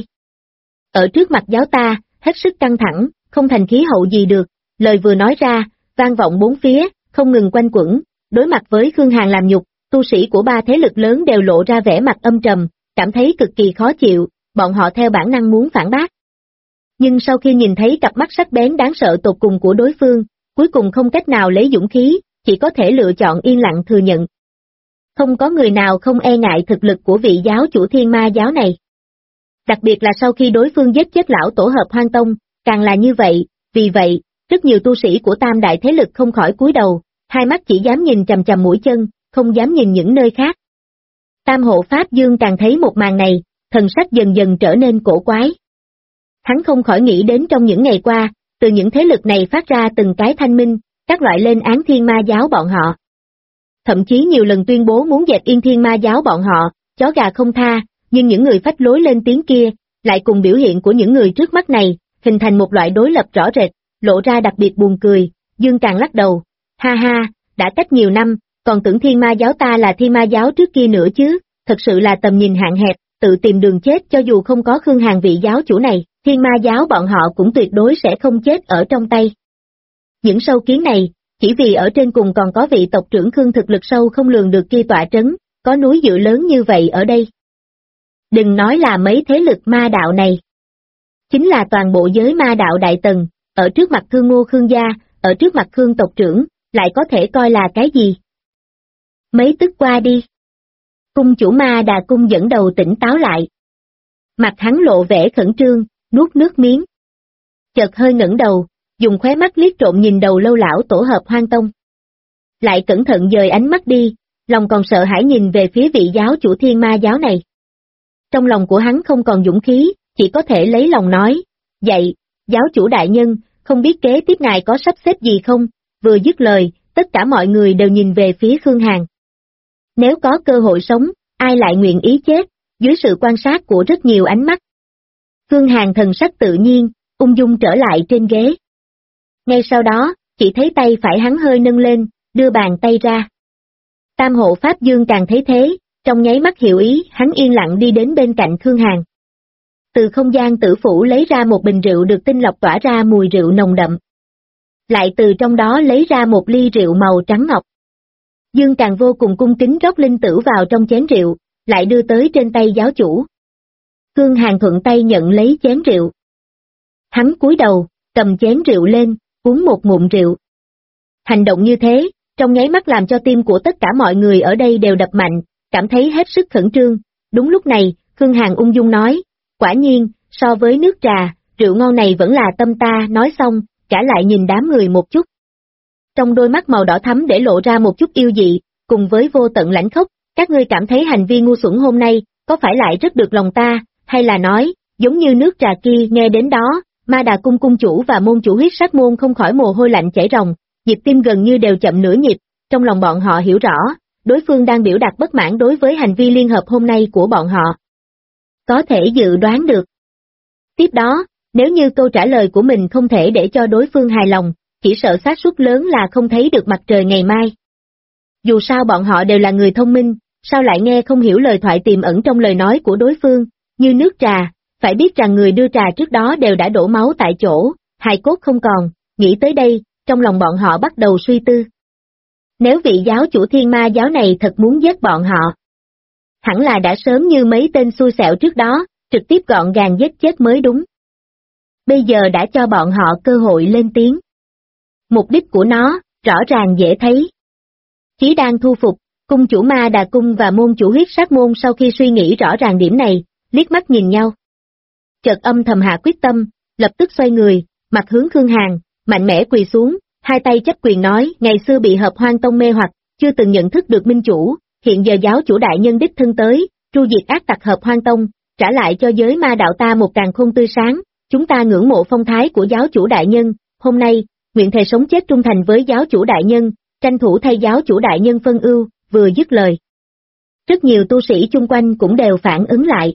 Ở trước mặt giáo ta, hết sức căng thẳng, không thành khí hậu gì được, lời vừa nói ra, vang vọng bốn phía, không ngừng quanh quẩn, đối mặt với Khương Hàn làm nhục, tu sĩ của ba thế lực lớn đều lộ ra vẻ mặt âm trầm, cảm thấy cực kỳ khó chịu, bọn họ theo bản năng muốn phản bác. Nhưng sau khi nhìn thấy cặp mắt sắc bén đáng sợ tột cùng của đối phương, cuối cùng không cách nào lấy dũng khí, chỉ có thể lựa chọn yên lặng thừa nhận. Không có người nào không e ngại thực lực của vị giáo chủ Thiên Ma giáo này. Đặc biệt là sau khi đối phương giết chết lão tổ hợp Hoang Tông, càng là như vậy, vì vậy, rất nhiều tu sĩ của tam đại thế lực không khỏi cúi đầu, hai mắt chỉ dám nhìn chằm chằm mũi chân, không dám nhìn những nơi khác. Tam hộ Pháp Dương càng thấy một màn này, thần sắc dần dần trở nên cổ quái. Hắn không khỏi nghĩ đến trong những ngày qua, từ những thế lực này phát ra từng cái thanh minh, các loại lên án thiên ma giáo bọn họ. Thậm chí nhiều lần tuyên bố muốn dẹp yên thiên ma giáo bọn họ, chó gà không tha, nhưng những người phách lối lên tiếng kia, lại cùng biểu hiện của những người trước mắt này, hình thành một loại đối lập rõ rệt, lộ ra đặc biệt buồn cười. Dương càng lắc đầu, ha ha, đã cách nhiều năm, còn tưởng thiên ma giáo ta là thiên ma giáo trước kia nữa chứ, thật sự là tầm nhìn hạn hẹp, tự tìm đường chết. Cho dù không có Khương Hàn vị giáo chủ này, thiên ma giáo bọn họ cũng tuyệt đối sẽ không chết ở trong tay. Những sâu kiến này, chỉ vì ở trên cùng còn có vị tộc trưởng Khương thực lực sâu không lường được kia tọa trấn, có núi dựa lớn như vậy ở đây. Đừng nói là mấy thế lực ma đạo này. Chính là toàn bộ giới ma đạo đại tầng, ở trước mặt Khương Ngô Khương gia, ở trước mặt Khương tộc trưởng, lại có thể coi là cái gì? Mấy tức qua đi. Cung chủ Ma Đà Cung dẫn đầu tỉnh táo lại. Mặt hắn lộ vẻ khẩn trương, nuốt nước miếng. Chợt hơi ngẩng đầu, dùng khóe mắt liếc trộm nhìn đầu lâu lão tổ hợp Hoang Tông. Lại cẩn thận dời ánh mắt đi, lòng còn sợ hãi nhìn về phía vị giáo chủ thiên ma giáo này. Trong lòng của hắn không còn dũng khí, chỉ có thể lấy lòng nói, dậy, giáo chủ đại nhân, không biết kế tiếp ngài có sắp xếp gì không? Vừa dứt lời, tất cả mọi người đều nhìn về phía Khương Hàn. Nếu có cơ hội sống, ai lại nguyện ý chết, dưới sự quan sát của rất nhiều ánh mắt. Khương Hàn thần sắc tự nhiên, ung dung trở lại trên ghế. Ngay sau đó, chỉ thấy tay phải hắn hơi nâng lên, đưa bàn tay ra. Tam hộ Pháp Dương càng thấy thế, trong nháy mắt hiểu ý, hắn yên lặng đi đến bên cạnh Khương Hàn. Từ không gian tử phủ lấy ra một bình rượu được tinh lọc tỏa ra mùi rượu nồng đậm. Lại từ trong đó lấy ra một ly rượu màu trắng ngọc. Dương càng vô cùng cung kính rót linh tử vào trong chén rượu, lại đưa tới trên tay giáo chủ. Khương Hàn thuận tay nhận lấy chén rượu. Hắn cúi đầu, cầm chén rượu lên, uống một ngụm rượu. Hành động như thế, trong nháy mắt làm cho tim của tất cả mọi người ở đây đều đập mạnh, cảm thấy hết sức khẩn trương. Đúng lúc này, Khương Hàn ung dung nói, quả nhiên, so với nước trà, rượu ngon này vẫn là tâm ta. Nói xong, trả lại nhìn đám người một chút. Trong đôi mắt màu đỏ thắm để lộ ra một chút yêu dị, cùng với vô tận lãnh khốc, các ngươi cảm thấy hành vi ngu xuẩn hôm nay, có phải lại rất được lòng ta, hay là nói, giống như nước trà kia. Nghe đến đó, Ma Đà Cung cung chủ và môn chủ Huyết Sát môn không khỏi mồ hôi lạnh chảy ròng, nhịp tim gần như đều chậm nửa nhịp, trong lòng bọn họ hiểu rõ, đối phương đang biểu đạt bất mãn đối với hành vi liên hợp hôm nay của bọn họ. Có thể dự đoán được. Tiếp đó, nếu như câu trả lời của mình không thể để cho đối phương hài lòng, chỉ sợ xác suất lớn là không thấy được mặt trời ngày mai. Dù sao bọn họ đều là người thông minh, sao lại nghe không hiểu lời thoại tiềm ẩn trong lời nói của đối phương, như nước trà, phải biết rằng người đưa trà trước đó đều đã đổ máu tại chỗ, hài cốt không còn. Nghĩ tới đây, trong lòng bọn họ bắt đầu suy tư. Nếu vị giáo chủ thiên ma giáo này thật muốn giết bọn họ, hẳn là đã sớm như mấy tên xui xẻo trước đó, trực tiếp gọn gàng giết chết mới đúng. Bây giờ đã cho bọn họ cơ hội lên tiếng. Mục đích của nó, rõ ràng dễ thấy. Chí đang thu phục, cung chủ Ma Đà Cung và môn chủ Huyết Sát môn sau khi suy nghĩ rõ ràng điểm này, liếc mắt nhìn nhau. Chợt âm thầm hạ quyết tâm, lập tức xoay người, mặt hướng Khương Hàn, mạnh mẽ quỳ xuống, hai tay chấp quyền nói, ngày xưa bị hợp Hoang Tông mê hoặc, chưa từng nhận thức được minh chủ, hiện giờ giáo chủ đại nhân đích thân tới, tru diệt ác tặc hợp Hoang Tông, trả lại cho giới ma đạo ta một càn khôn tươi sáng, chúng ta ngưỡng mộ phong thái của giáo chủ đại nhân, hôm nay, nguyện thề sống chết trung thành với giáo chủ đại nhân, tranh thủ thay giáo chủ đại nhân phân ưu. Vừa dứt lời. Rất nhiều tu sĩ chung quanh cũng đều phản ứng lại.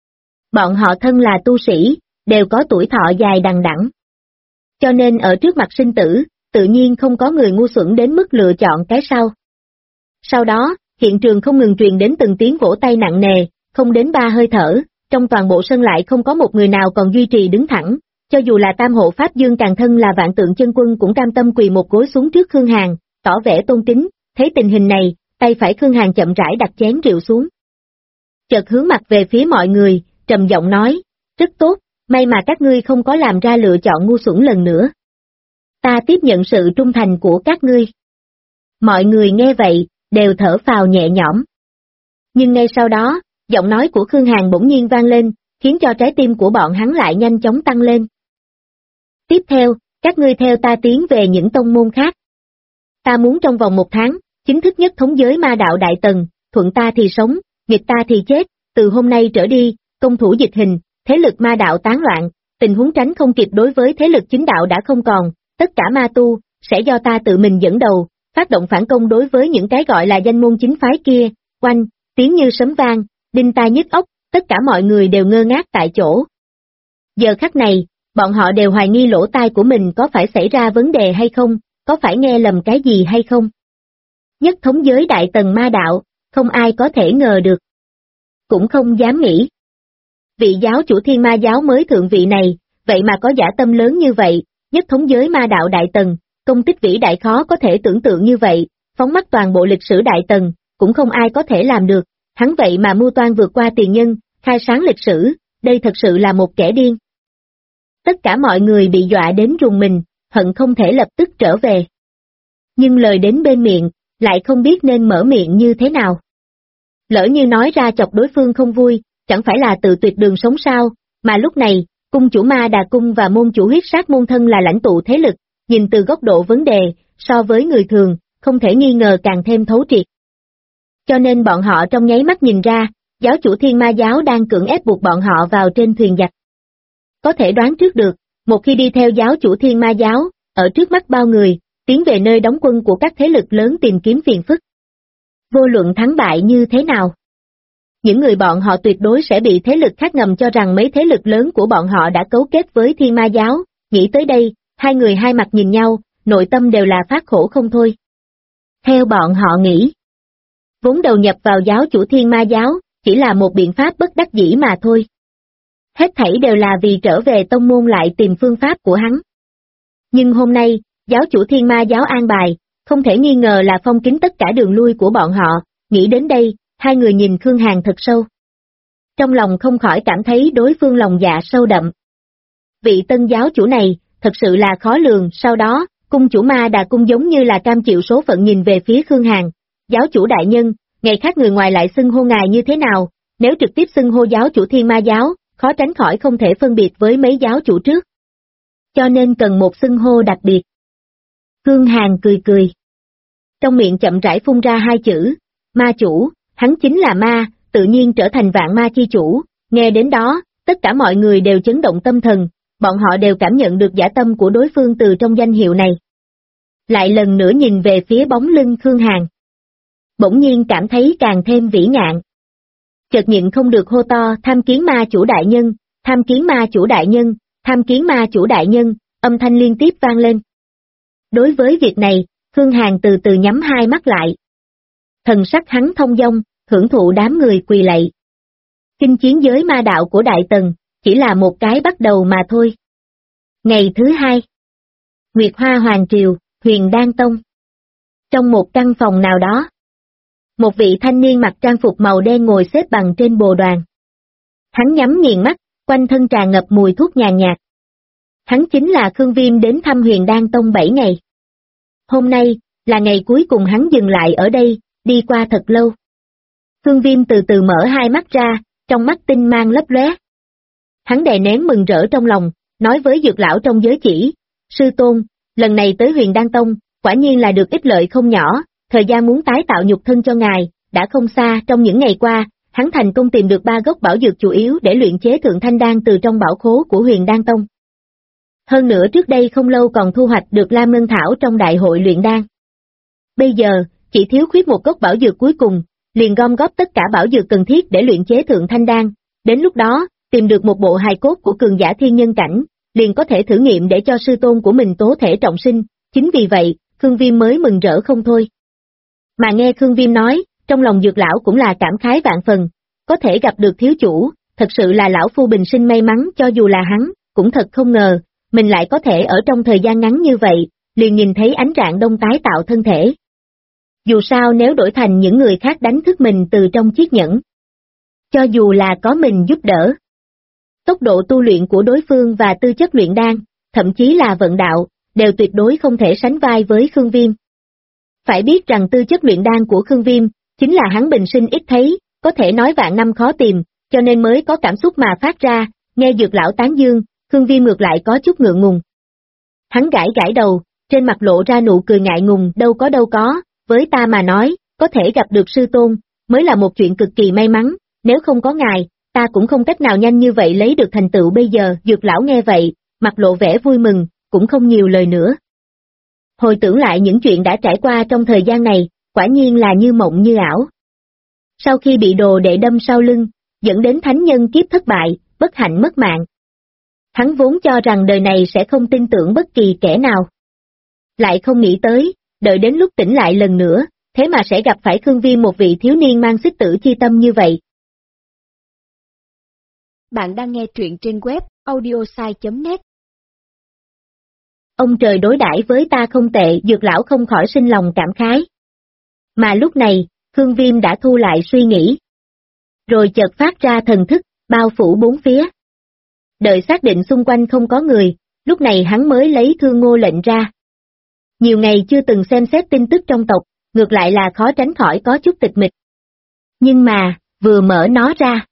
Bọn họ thân là tu sĩ, đều có tuổi thọ dài đằng đẵng. Cho nên ở trước mặt sinh tử, tự nhiên không có người ngu xuẩn đến mức lựa chọn cái sau. Sau đó, hiện trường không ngừng truyền đến từng tiếng vỗ tay nặng nề, không đến 3 hơi thở, trong toàn bộ sân lại không có một người nào còn duy trì đứng thẳng, cho dù là Tam hộ Pháp Dương càng thân là Vạn Tượng Chân Quân cũng cam tâm quỳ một gối xuống trước Khương Hàn, tỏ vẻ tôn kính. Thấy tình hình này, tay phải Khương Hàn chậm rãi đặt chén rượu xuống. Chợt hướng mặt về phía mọi người, trầm giọng nói, rất tốt, may mà các ngươi không có làm ra lựa chọn ngu xuẩn lần nữa. Ta tiếp nhận sự trung thành của các ngươi. Mọi người nghe vậy, đều thở phào nhẹ nhõm. Nhưng ngay sau đó, giọng nói của Khương Hàn bỗng nhiên vang lên, khiến cho trái tim của bọn hắn lại nhanh chóng tăng lên. Tiếp theo, các ngươi theo ta tiến về những tông môn khác. Ta muốn trong vòng 1 tháng, chính thức nhất thống giới ma đạo Đại Tần, thuận ta thì sống, nghịch ta thì chết, từ hôm nay trở đi, công thủ dịch hình, thế lực ma đạo tán loạn, tình huống tránh không kịp đối với thế lực chính đạo đã không còn, tất cả ma tu, sẽ do ta tự mình dẫn đầu, phát động phản công đối với những cái gọi là danh môn chính phái kia, oanh, tiếng như sấm vang, đinh tai nhức óc, tất cả mọi người đều ngơ ngác tại chỗ. Giờ khắc này, bọn họ đều hoài nghi lỗ tai của mình có phải xảy ra vấn đề hay không, có phải nghe lầm cái gì hay không. Nhất thống giới Đại Tần ma đạo, không ai có thể ngờ được. Cũng không dám nghĩ. Vị giáo chủ Thiên Ma giáo mới thượng vị này, vậy mà có dã tâm lớn như vậy, nhất thống giới ma đạo Đại Tần, công tích vĩ đại khó có thể tưởng tượng như vậy, phóng mắt toàn bộ lịch sử Đại Tần, cũng không ai có thể làm được, hắn vậy mà mưu toan vượt qua tiền nhân, khai sáng lịch sử, đây thật sự là một kẻ điên. Tất cả mọi người bị dọa đến rùng mình, hận không thể lập tức trở về. Nhưng lời đến bên miệng, lại không biết nên mở miệng như thế nào. Lỡ như nói ra chọc đối phương không vui, chẳng phải là tự tuyệt đường sống sao, mà lúc này, cung chủ Ma Đà Cung và môn chủ Huyết Sát môn thân là lãnh tụ thế lực, nhìn từ góc độ vấn đề, so với người thường, không thể nghi ngờ càng thêm thấu triệt. Cho nên bọn họ trong nháy mắt nhìn ra, giáo chủ Thiên Ma giáo đang cưỡng ép buộc bọn họ vào trên thuyền giặc. Có thể đoán trước được, một khi đi theo giáo chủ Thiên Ma giáo, ở trước mắt bao người, tiến về nơi đóng quân của các thế lực lớn tìm kiếm phiền phức. Vô luận thắng bại như thế nào, những người bọn họ tuyệt đối sẽ bị thế lực khác ngầm cho rằng mấy thế lực lớn của bọn họ đã cấu kết với Thiên Ma giáo, nghĩ tới đây, hai người hai mặt nhìn nhau, nội tâm đều là phát khổ không thôi. Theo bọn họ nghĩ, vốn đầu nhập vào giáo chủ Thiên Ma giáo, chỉ là một biện pháp bất đắc dĩ mà thôi. Hết thảy đều là vì trở về tông môn lại tìm phương pháp của hắn. Nhưng hôm nay, giáo chủ Thiên Ma giáo an bài, không thể nghi ngờ là phong kín tất cả đường lui của bọn họ, nghĩ đến đây, hai người nhìn Khương Hàn thật sâu. Trong lòng không khỏi cảm thấy đối phương lòng dạ sâu đậm. Vị tân giáo chủ này, thật sự là khó lường, sau đó, cung chủ Ma Đà Cung giống như là cam chịu số phận nhìn về phía Khương Hàn, giáo chủ đại nhân, ngày khác người ngoài lại xưng hô ngài như thế nào, nếu trực tiếp xưng hô giáo chủ Thiên Ma giáo, khó tránh khỏi không thể phân biệt với mấy giáo chủ trước. Cho nên cần một xưng hô đặc biệt. Khương Hàn cười cười. Trong miệng chậm rãi phun ra hai chữ, ma chủ, hắn chính là ma, tự nhiên trở thành vạn ma chi chủ, nghe đến đó, tất cả mọi người đều chấn động tâm thần, bọn họ đều cảm nhận được dã tâm của đối phương từ trong danh hiệu này. Lại lần nữa nhìn về phía bóng lưng Khương Hàn. Bỗng nhiên cảm thấy càng thêm vĩ ngạn. Chợt nhịn không được hô to tham kiến ma chủ đại nhân, tham kiến ma chủ đại nhân, tham kiến ma chủ đại nhân, âm thanh liên tiếp vang lên. Đối với việc này, Khương Hàn từ từ nhắm hai mắt lại. Thần sắc hắn thông dong, hưởng thụ đám người quỳ lạy. Kinh chiến giới ma đạo của Đại Tần, chỉ là một cái bắt đầu mà thôi. Ngày thứ hai, Nguyệt Hoa Hoàng Triều, Huyền Đan Tông. Trong một căn phòng nào đó, một vị thanh niên mặc trang phục màu đen ngồi xếp bằng trên bồ đoàn. Hắn nhắm nghiền mắt, quanh thân tràn ngập mùi thuốc nhàn nhạt. Hắn chính là Khương Viêm đến thăm Huyền Đan Tông 7 ngày. Hôm nay, là ngày cuối cùng hắn dừng lại ở đây, đi qua thật lâu. Khương Viêm từ từ mở hai mắt ra, trong mắt tinh mang lấp lóe. Hắn đè nén mừng rỡ trong lòng, nói với Dược lão trong giới chỉ, sư tôn, lần này tới Huyền Đan Tông, quả nhiên là được ích lợi không nhỏ, thời gian muốn tái tạo nhục thân cho ngài, đã không xa. Trong những ngày qua, hắn thành công tìm được 3 gốc bảo dược chủ yếu để luyện chế thượng thanh đan từ trong bảo khố của Huyền Đan Tông. Hơn nữa trước đây không lâu còn thu hoạch được Lam Ngân Thảo trong đại hội luyện đan. Bây giờ, chỉ thiếu khuyết một gốc bảo dược cuối cùng, liền gom góp tất cả bảo dược cần thiết để luyện chế thượng thanh đan, đến lúc đó, tìm được một bộ hài cốt của cường giả thiên nhân cảnh, liền có thể thử nghiệm để cho sư tôn của mình tố thể trọng sinh, chính vì vậy, Khương Viêm mới mừng rỡ không thôi. Mà nghe Khương Viêm nói, trong lòng Dược lão cũng là cảm khái vạn phần, có thể gặp được thiếu chủ, thật sự là lão phu bình sinh may mắn, cho dù là hắn, cũng thật không ngờ, mình lại có thể ở trong thời gian ngắn như vậy, liền nhìn thấy ánh rạng đông tái tạo thân thể. Dù sao nếu đổi thành những người khác đánh thức mình từ trong chiếc nhẫn, cho dù là có mình giúp đỡ, tốc độ tu luyện của đối phương và tư chất luyện đan, thậm chí là vận đạo, đều tuyệt đối không thể sánh vai với Khương Viêm. Phải biết rằng tư chất luyện đan của Khương Viêm, chính là hắn bình sinh ít thấy, có thể nói vạn năm khó tìm, cho nên mới có cảm xúc mà phát ra, nghe Dược lão tán dương, Khương Viêm ngược lại có chút ngượng ngùng. Hắn gãi gãi đầu, trên mặt lộ ra nụ cười ngại ngùng, đâu có, với ta mà nói, có thể gặp được sư tôn, mới là một chuyện cực kỳ may mắn, nếu không có ngài, ta cũng không cách nào nhanh như vậy lấy được thành tựu bây giờ. Dược lão nghe vậy, mặt lộ vẻ vui mừng, cũng không nhiều lời nữa. Hồi tưởng lại những chuyện đã trải qua trong thời gian này, quả nhiên là như mộng như ảo. Sau khi bị đồ đệ đâm sau lưng, dẫn đến thánh nhân kiếp thất bại, bất hạnh mất mạng. Hắn vốn cho rằng đời này sẽ không tin tưởng bất kỳ kẻ nào. Lại không nghĩ tới, đợi đến lúc tỉnh lại lần nữa, thế mà sẽ gặp phải Khương Viêm, một vị thiếu niên mang xích tử chi tâm như vậy. Bạn đang nghe truyện trên web audiosai.net. Ông trời đối đãi với ta không tệ, Dược lão không khỏi sinh lòng cảm khái. Mà lúc này, Khương Viêm đã thu lại suy nghĩ. Rồi chợt phát ra thần thức, bao phủ bốn phía. Đợi xác định xung quanh không có người, lúc này hắn mới lấy Thương Ngô lệnh ra. Nhiều ngày chưa từng xem xét tin tức trong tộc, ngược lại là khó tránh khỏi có chút tịch mịch. Nhưng mà, vừa mở nó ra.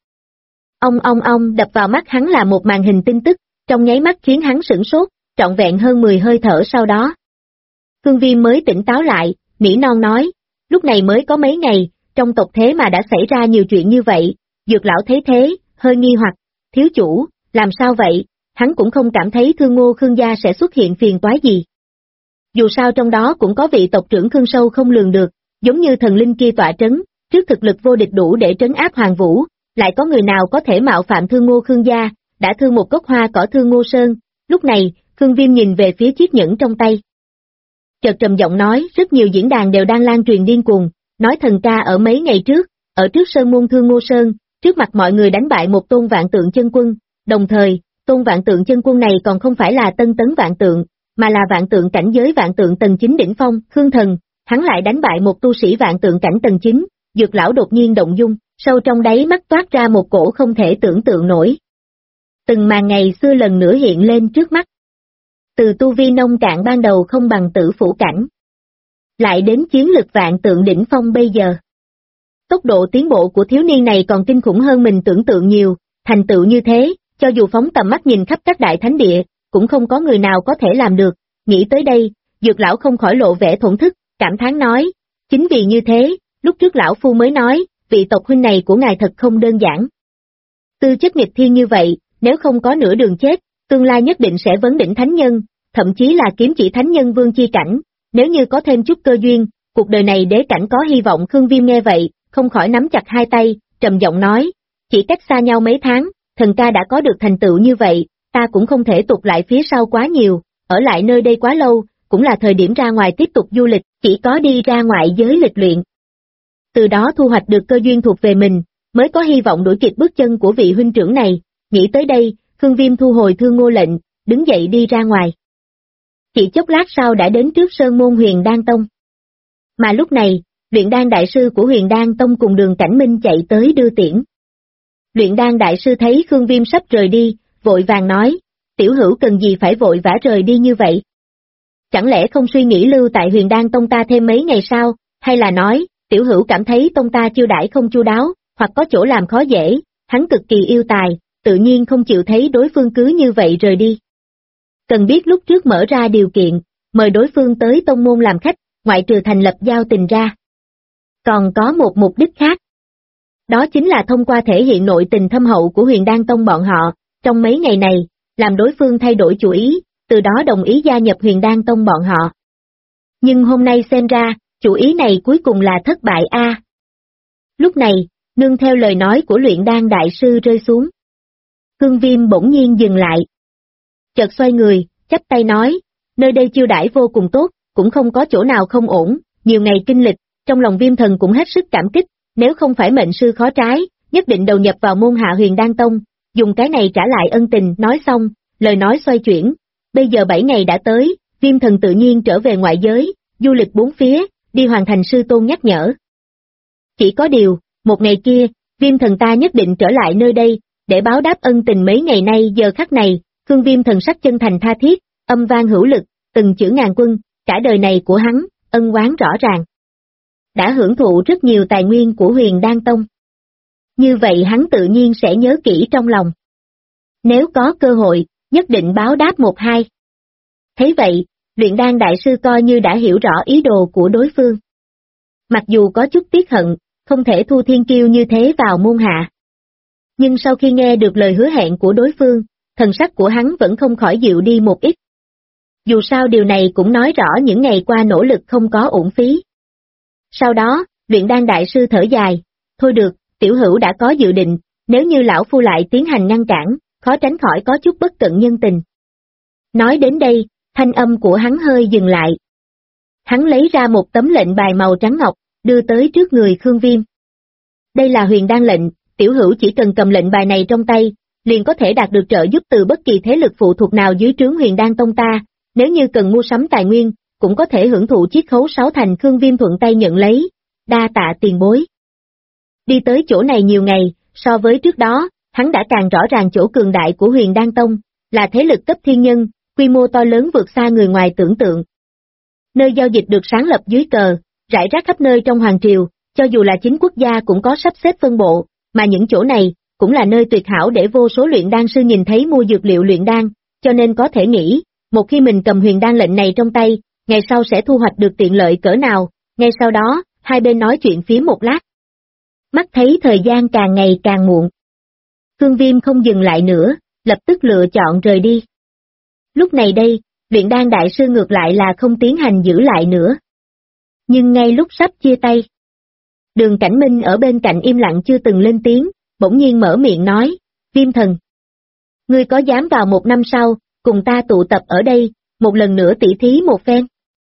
Ông đập vào mắt hắn là một màn hình tin tức, trong nháy mắt khiến hắn sửng sốt, trọn vẹn hơn 10 hơi thở sau đó. Khương Viêm mới tỉnh táo lại, nỉ non nói, lúc này mới có mấy ngày, trong tộc thế mà đã xảy ra nhiều chuyện như vậy. Dược lão thấy thế, hơi nghi hoặc, thiếu chủ, làm sao vậy, hắn cũng không cảm thấy Thương Ngô Khương gia sẽ xuất hiện phiền toái gì. Dù sao trong đó cũng có vị tộc trưởng Khương sâu không lường được, giống như thần linh kia tọa trấn, trước thực lực vô địch đủ để trấn áp Hoàng Vũ, lại có người nào có thể mạo phạm Thương Ngô Khương gia, đã thương một gốc hoa cỏ Thương Ngô Sơn. Lúc này, Khương Viêm nhìn về phía chiếc nhẫn trong tay. Chợt trầm giọng nói, rất nhiều diễn đàn đều đang lan truyền điên cuồng, nói thần ca ở mấy ngày trước, ở trước sơn môn Thương Ngô Sơn, trước mặt mọi người đánh bại một tôn vạn tượng chân quân, đồng thời, tôn vạn tượng chân quân này còn không phải là tân tấn vạn tượng, mà là vạn tượng cảnh giới vạn tượng tầng 9 đỉnh phong. Khương thần, hắn lại đánh bại một tu sĩ vạn tượng cảnh tầng 9, Dược lão đột nhiên động dung, sâu trong đáy mắt toát ra một cổ không thể tưởng tượng nổi. Từng màn ngày xưa lần nữa hiện lên trước mắt. Từ tu vi nông cạn ban đầu không bằng Tử Phủ cảnh, lại đến chiến lực vạn tượng đỉnh phong bây giờ. Tốc độ tiến bộ của thiếu niên này còn kinh khủng hơn mình tưởng tượng nhiều, thành tựu như thế, cho dù phóng tầm mắt nhìn khắp các đại thánh địa, cũng không có người nào có thể làm được. Nghĩ tới đây, Dược lão không khỏi lộ vẻ thổn thức, cảm thán nói, chính vì như thế, lúc trước lão phu mới nói, vị tộc huynh này của ngài thật không đơn giản. Tư chất nghịch thiên như vậy, nếu không có nửa đường chết, tương lai nhất định sẽ vấn đỉnh thánh nhân, thậm chí là kiếm chỉ thánh nhân vương chi cảnh, nếu như có thêm chút cơ duyên, cuộc đời này đế cảnh có hy vọng. Khương Viêm nghe vậy, không khỏi nắm chặt hai tay, trầm giọng nói, chỉ cách xa nhau mấy tháng, thần ca đã có được thành tựu như vậy, ta cũng không thể tụt lại phía sau quá nhiều, ở lại nơi đây quá lâu, cũng là thời điểm ra ngoài tiếp tục du lịch, chỉ có đi ra ngoại giới lịch luyện. Từ đó thu hoạch được cơ duyên thuộc về mình, mới có hy vọng đuổi kịp bước chân của vị huynh trưởng này. Nghĩ tới đây, Khương Viêm thu hồi Thương Ngô lệnh, đứng dậy đi ra ngoài. Chỉ chốc lát sau đã đến trước sơn môn Huyền Đan Tông. Mà lúc này, luyện đan đại sư của Huyền Đan Tông cùng Đường Cảnh Minh chạy tới đưa tiễn. Luyện đan đại sư thấy Khương Viêm sắp rời đi, vội vàng nói, tiểu hữu cần gì phải vội vã rời đi như vậy? Chẳng lẽ không suy nghĩ lưu tại Huyền Đan Tông ta thêm mấy ngày sao, hay là nói, tiểu hữu cảm thấy tông ta chiêu đãi không chu đáo, hoặc có chỗ làm khó dễ, hắn cực kỳ yêu tài, tự nhiên không chịu thấy đối phương cứ như vậy rời đi. Cần biết lúc trước mở ra điều kiện, mời đối phương tới tông môn làm khách, ngoại trừ thành lập giao tình ra. Còn có một mục đích khác. Đó chính là thông qua thể hiện nội tình thâm hậu của Huyền Đan Tông bọn họ, trong mấy ngày này, làm đối phương thay đổi chủ ý, từ đó đồng ý gia nhập Huyền Đan Tông bọn họ. Nhưng hôm nay xem ra, chủ ý này cuối cùng là thất bại a. Lúc này, nương theo lời nói của luyện đan đại sư rơi xuống. Khương Viêm bỗng nhiên dừng lại. Chợt xoay người, chắp tay nói, nơi đây chiêu đãi vô cùng tốt, cũng không có chỗ nào không ổn, nhiều ngày kinh lịch, trong lòng Viêm thần cũng hết sức cảm kích, nếu không phải mệnh sư khó trái, nhất định đầu nhập vào môn hạ Huyền Đan Tông, dùng cái này trả lại ân tình. Nói xong, lời nói xoay chuyển, bây giờ 7 ngày đã tới, Viêm thần tự nhiên trở về ngoại giới, du lịch bốn phía, đi hoàn thành sư tôn nhắc nhở. Chỉ có điều, một ngày kia, Viêm thần ta nhất định trở lại nơi đây, để báo đáp ân tình mấy ngày nay. Giờ khắc này, Khương Viêm thần sắc chân thành tha thiết, âm vang hữu lực, từng chữ ngàn quân, cả đời này của hắn, ân oán rõ ràng. Đã hưởng thụ rất nhiều tài nguyên của Huyền Đan Tông. Như vậy hắn tự nhiên sẽ nhớ kỹ trong lòng. Nếu có cơ hội, nhất định báo đáp một hai. Thấy vậy, luyện đan đại sư coi như đã hiểu rõ ý đồ của đối phương. Mặc dù có chút tiếc hận, không thể thu thiên kiêu như thế vào môn hạ. Nhưng sau khi nghe được lời hứa hẹn của đối phương, thần sắc của hắn vẫn không khỏi dịu đi một ít. Dù sao điều này cũng nói rõ những ngày qua nỗ lực không có uổng phí. Sau đó, luyện đan đại sư thở dài, thôi được, tiểu hữu đã có dự định, nếu như lão phu lại tiến hành ngăn cản, khó tránh khỏi có chút bất cận nhân tình. Nói đến đây, thanh âm của hắn hơi dừng lại. Hắn lấy ra một tấm lệnh bài màu trắng ngọc, đưa tới trước người Khương Viêm. Đây là huyền đan lệnh, tiểu hữu chỉ cần cầm lệnh bài này trong tay, liền có thể đạt được trợ giúp từ bất kỳ thế lực phụ thuộc nào dưới trướng huyền đan tông ta, nếu như cần mua sắm tài nguyên, cũng có thể hưởng thụ chiết khấu 6 thành. Khương Viêm thuận tay nhận lấy, đa tạ tiền bối. Đi tới chỗ này nhiều ngày, so với trước đó, hắn đã càng rõ ràng chỗ cường đại của huyền đan tông, là thế lực cấp thiên nhân, quy mô to lớn vượt xa người ngoài tưởng tượng. Nơi giao dịch được sáng lập dưới cờ, rải rác khắp nơi trong hoàng triều, cho dù là chính quốc gia cũng có sắp xếp phân bộ, mà những chỗ này cũng là nơi tuyệt hảo để vô số luyện đan sư nhìn thấy mua dược liệu luyện đan, cho nên có thể nghĩ, một khi mình cầm huyền đan lệnh này trong tay, ngày sau sẽ thu hoạch được tiện lợi cỡ nào. Ngay sau đó, hai bên nói chuyện phía một lát. Mắt thấy thời gian càng ngày càng muộn. Khương Viêm không dừng lại nữa, lập tức lựa chọn rời đi. Lúc này đây, luyện đan đại sư ngược lại là không tiến hành giữ lại nữa. Nhưng ngay lúc sắp chia tay, Đường Cảnh Minh ở bên cạnh im lặng chưa từng lên tiếng, bỗng nhiên mở miệng nói, Viêm thần. Ngươi có dám vào một năm sau, cùng ta tụ tập ở đây, một lần nữa tỉ thí một phen?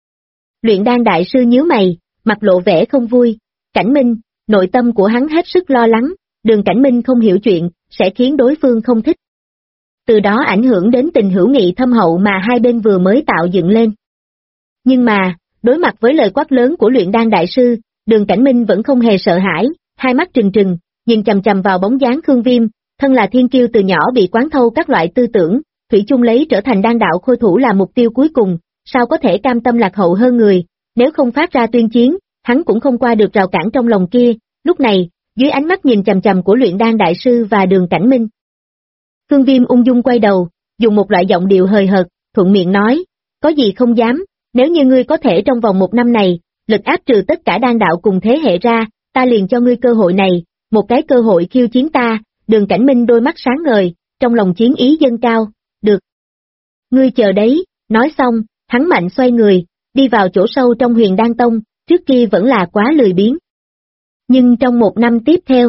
Luyện đan đại sư nhíu mày, mặt lộ vẻ không vui. Cảnh Minh, nội tâm của hắn hết sức lo lắng, Đường Cảnh Minh không hiểu chuyện, sẽ khiến đối phương không thích. Từ đó ảnh hưởng đến tình hữu nghị thâm hậu mà hai bên vừa mới tạo dựng lên. Nhưng mà, đối mặt với lời quát lớn của luyện đan đại sư, Đường Cảnh Minh vẫn không hề sợ hãi, hai mắt trừng trừng, nhìn chằm chằm vào bóng dáng Khương Viêm, thân là thiên kiêu từ nhỏ bị quán thâu các loại tư tưởng, thủy chung lấy trở thành đan đạo khôi thủ là mục tiêu cuối cùng, sao có thể cam tâm lạc hậu hơn người, nếu không phát ra tuyên chiến, hắn cũng không qua được rào cản trong lòng kia. Lúc này, dưới ánh mắt nhìn chằm chằm của luyện đan đại sư và Đường Cảnh Minh, Khương Viêm ung dung quay đầu, dùng một loại giọng điệu hời hợt, thuận miệng nói, có gì không dám, nếu như ngươi có thể trong vòng một năm này, lực áp trừ tất cả đan đạo cùng thế hệ ra, ta liền cho ngươi cơ hội này, một cái cơ hội khiêu chiến ta. Đường Cảnh Minh đôi mắt sáng ngời, trong lòng chiến ý dâng cao, được. Ngươi chờ đấy, nói xong, hắn mạnh xoay người, đi vào chỗ sâu trong huyền đan tông, trước kia vẫn là quá lười biếng. Nhưng trong một năm tiếp theo,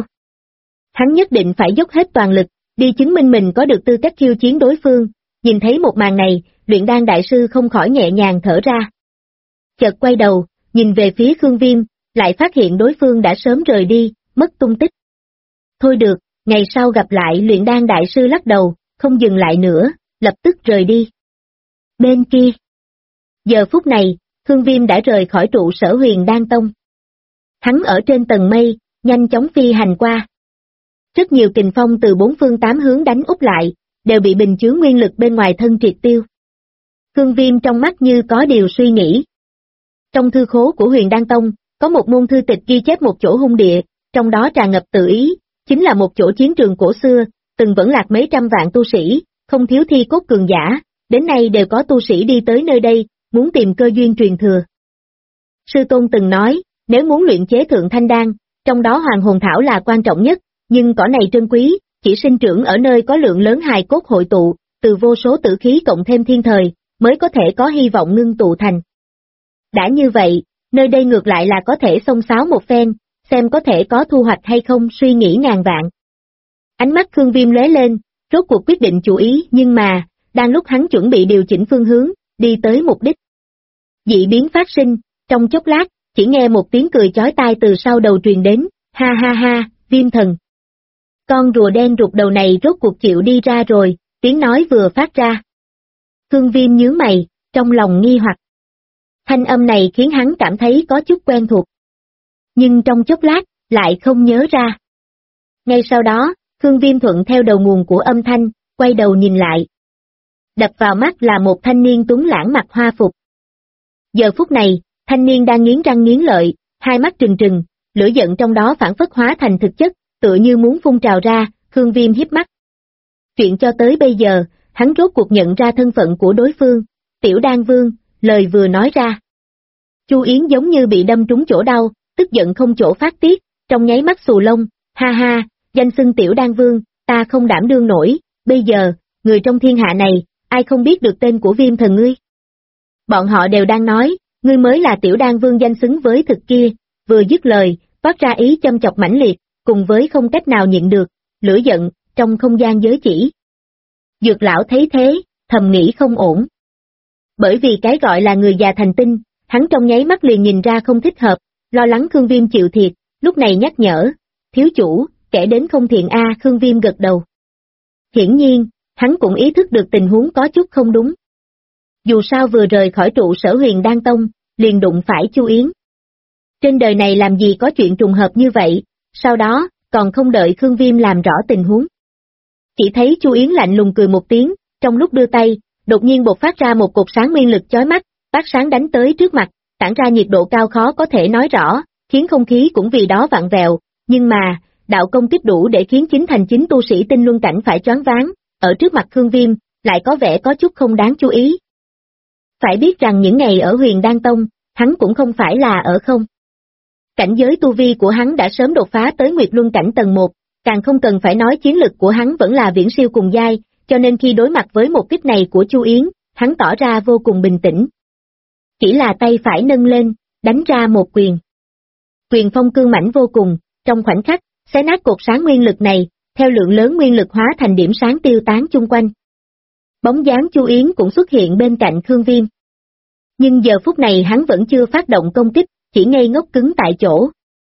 hắn nhất định phải dốc hết toàn lực, đi chứng minh mình có được tư cách khiêu chiến đối phương. Nhìn thấy một màn này, luyện đan đại sư không khỏi nhẹ nhàng thở ra. Chợt quay đầu, nhìn về phía Khương Viêm, lại phát hiện đối phương đã sớm rời đi, mất tung tích. Thôi được, ngày sau gặp lại. Luyện đan đại sư lắc đầu, không dừng lại nữa, lập tức rời đi. Bên kia, giờ phút này, Khương Viêm đã rời khỏi trụ sở huyền đan tông. Hắn ở trên tầng mây, nhanh chóng phi hành qua. Rất nhiều kình phong từ bốn phương tám hướng đánh úp lại, đều bị bình chướng nguyên lực bên ngoài thân triệt tiêu. Khương Viêm trong mắt như có điều suy nghĩ. Trong thư khố của huyền đan tông, có một môn thư tịch ghi chép một chỗ hung địa, trong đó tràn ngập tự ý, chính là một chỗ chiến trường cổ xưa, từng vẫn lạc mấy trăm vạn tu sĩ, không thiếu thi cốt cường giả, đến nay đều có tu sĩ đi tới nơi đây, muốn tìm cơ duyên truyền thừa. Sư tôn từng nói, nếu muốn luyện chế thượng thanh đan, trong đó hoàng hồn thảo là quan trọng nhất, nhưng cỏ này trân quý, chỉ sinh trưởng ở nơi có lượng lớn hài cốt hội tụ, từ vô số tử khí cộng thêm thiên thời, mới có thể có hy vọng ngưng tụ thành. Đã như vậy, nơi đây ngược lại là có thể xông xáo một phen, xem có thể có thu hoạch hay không. Suy nghĩ ngàn vạn. Ánh mắt Khương Viêm lóe lên, rốt cuộc quyết định chủ ý, nhưng mà, đang lúc hắn chuẩn bị điều chỉnh phương hướng, đi tới mục đích. Dị biến phát sinh, trong chốc lát, chỉ nghe một tiếng cười chói tai từ sau đầu truyền đến, ha ha ha, Viêm thần. Con rùa đen rụt đầu này rốt cuộc chịu đi ra rồi, tiếng nói vừa phát ra. Khương Viêm nhướng mày, trong lòng nghi hoặc. Thanh âm này khiến hắn cảm thấy có chút quen thuộc. Nhưng trong chốc lát, lại không nhớ ra. Ngay sau đó, Khương Viêm thuận theo đầu nguồn của âm thanh, quay đầu nhìn lại. Đập vào mắt là một thanh niên tuấn lãng mặc hoa phục. Giờ phút này, thanh niên đang nghiến răng nghiến lợi, hai mắt trừng trừng, lửa giận trong đó phản phất hóa thành thực chất, tựa như muốn phun trào ra, Khương Viêm híp mắt. Chuyện cho tới bây giờ, hắn rốt cuộc nhận ra thân phận của đối phương, Tiểu Đan Vương, lời vừa nói ra. Chu Yến giống như bị đâm trúng chỗ đau, tức giận không chỗ phát tiết, trong nháy mắt xù lông, ha ha, danh xưng Tiểu Đan Vương, ta không đảm đương nổi, bây giờ, người trong thiên hạ này, ai không biết được tên của Viêm thần ngươi. Bọn họ đều đang nói, ngươi mới là Tiểu Đan Vương danh xứng với thực kia, vừa dứt lời, toát ra ý châm chọc mãnh liệt, cùng với không cách nào nhịn được, lửa giận, trong không gian giới chỉ. Dược lão thấy thế, thầm nghĩ không ổn. Bởi vì cái gọi là người già thành tinh, hắn trong nháy mắt liền nhìn ra không thích hợp, lo lắng Khương Viêm chịu thiệt, lúc này nhắc nhở, thiếu chủ, kẻ đến không thiện Khương Viêm gật đầu. Hiển nhiên, hắn cũng ý thức được tình huống có chút không đúng. Dù sao vừa rời khỏi trụ sở Huyền Đan Tông, liền đụng phải Chu Yến. Trên đời này làm gì có chuyện trùng hợp như vậy, sau đó, còn không đợi Khương Viêm làm rõ tình huống. Chỉ thấy Chu Yến lạnh lùng cười một tiếng, trong lúc đưa tay, đột nhiên bộc phát ra một cột sáng nguyên lực chói mắt, phát sáng đánh tới trước mặt, tản ra nhiệt độ cao khó có thể nói rõ, khiến không khí cũng vì đó vặn vẹo, nhưng mà, đạo công kích đủ để khiến chính thành chính tu sĩ tinh luân cảnh phải choáng váng, ở trước mặt Khương Viêm, lại có vẻ có chút không đáng chú ý. Phải biết rằng những ngày ở Huyền Đan Tông, hắn cũng không phải là ở không. Cảnh giới tu vi của hắn đã sớm đột phá tới Nguyệt Luân cảnh tầng 1, càng không cần phải nói chiến lực của hắn vẫn là viễn siêu cùng giai, cho nên khi đối mặt với một kích này của Chu Yến, hắn tỏ ra vô cùng bình tĩnh. Chỉ là tay phải nâng lên, đánh ra một quyền. Quyền phong cương mãnh vô cùng, trong khoảnh khắc, xé nát cột sáng nguyên lực này, theo lượng lớn nguyên lực hóa thành điểm sáng tiêu tán chung quanh. Bóng dáng Chu Yến cũng xuất hiện bên cạnh Khương Viêm. Nhưng giờ phút này hắn vẫn chưa phát động công kích, chỉ ngây ngốc cứng tại chỗ.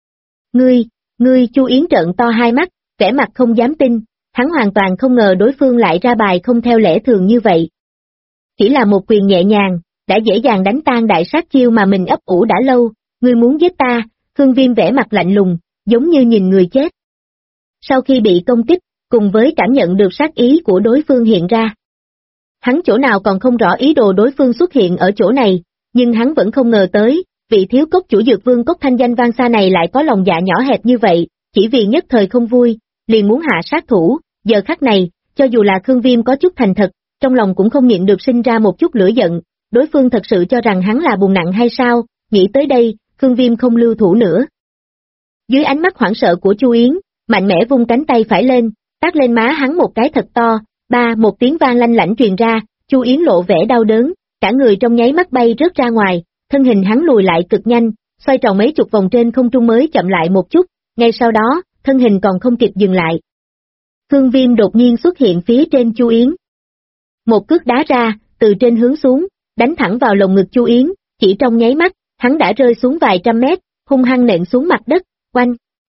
Ngươi, Chu Yến trợn to hai mắt, vẻ mặt không dám tin, hắn hoàn toàn không ngờ đối phương lại ra bài không theo lẽ thường như vậy. Chỉ là một quyền nhẹ nhàng, đã dễ dàng đánh tan đại sát chiêu mà mình ấp ủ đã lâu, ngươi muốn giết ta, Khương Viêm vẻ mặt lạnh lùng, giống như nhìn người chết. Sau khi bị công kích, cùng với cảm nhận được sát ý của đối phương hiện ra. Hắn chỗ nào còn không rõ ý đồ đối phương xuất hiện ở chỗ này, nhưng hắn vẫn không ngờ tới, vị thiếu cốc chủ Dược Vương cốc thanh danh vang xa này lại có lòng dạ nhỏ hẹp như vậy, chỉ vì nhất thời không vui, liền muốn hạ sát thủ, giờ khắc này, cho dù là Khương Viêm có chút thành thật, trong lòng cũng không nhịn được sinh ra một chút lửa giận, đối phương thật sự cho rằng hắn là bùn nặng hay sao, nghĩ tới đây, Khương Viêm không lưu thủ nữa. Dưới ánh mắt hoảng sợ của Chu Yến, mạnh mẽ vung cánh tay phải lên, tát lên má hắn một cái thật to, một tiếng vang lanh lảnh truyền ra, Chu Yến lộ vẻ đau đớn, cả người trong nháy mắt bay rớt ra ngoài, thân hình hắn lùi lại cực nhanh, xoay tròn mấy chục vòng trên không trung mới chậm lại một chút, ngay sau đó, thân hình còn không kịp dừng lại. Khương Viêm đột nhiên xuất hiện phía trên Chu Yến. Một cước đá ra, từ trên hướng xuống, đánh thẳng vào lồng ngực Chu Yến, chỉ trong nháy mắt, hắn đã rơi xuống vài trăm mét, hung hăng nện xuống mặt đất, oanh.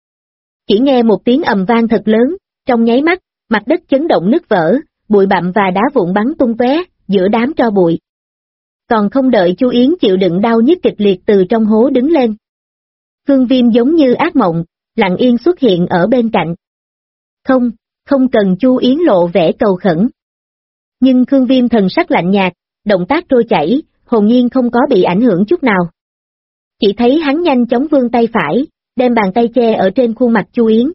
Chỉ nghe một tiếng ầm vang thật lớn, trong nháy mắt, mặt đất chấn động nứt vỡ, bụi bặm và đá vụn bắn tung tóe giữa đám tro bụi. Còn không đợi Chu Yến chịu đựng đau nhức kịch liệt từ trong hố đứng lên. Khương Viêm giống như ác mộng, lặng yên xuất hiện ở bên cạnh. Không cần Chu Yến lộ vẻ cầu khẩn. Nhưng Khương Viêm thần sắc lạnh nhạt, động tác trôi chảy, hồn nhiên không có bị ảnh hưởng chút nào. Chỉ thấy hắn nhanh chóng vươn tay phải, đem bàn tay che ở trên khuôn mặt Chu Yến.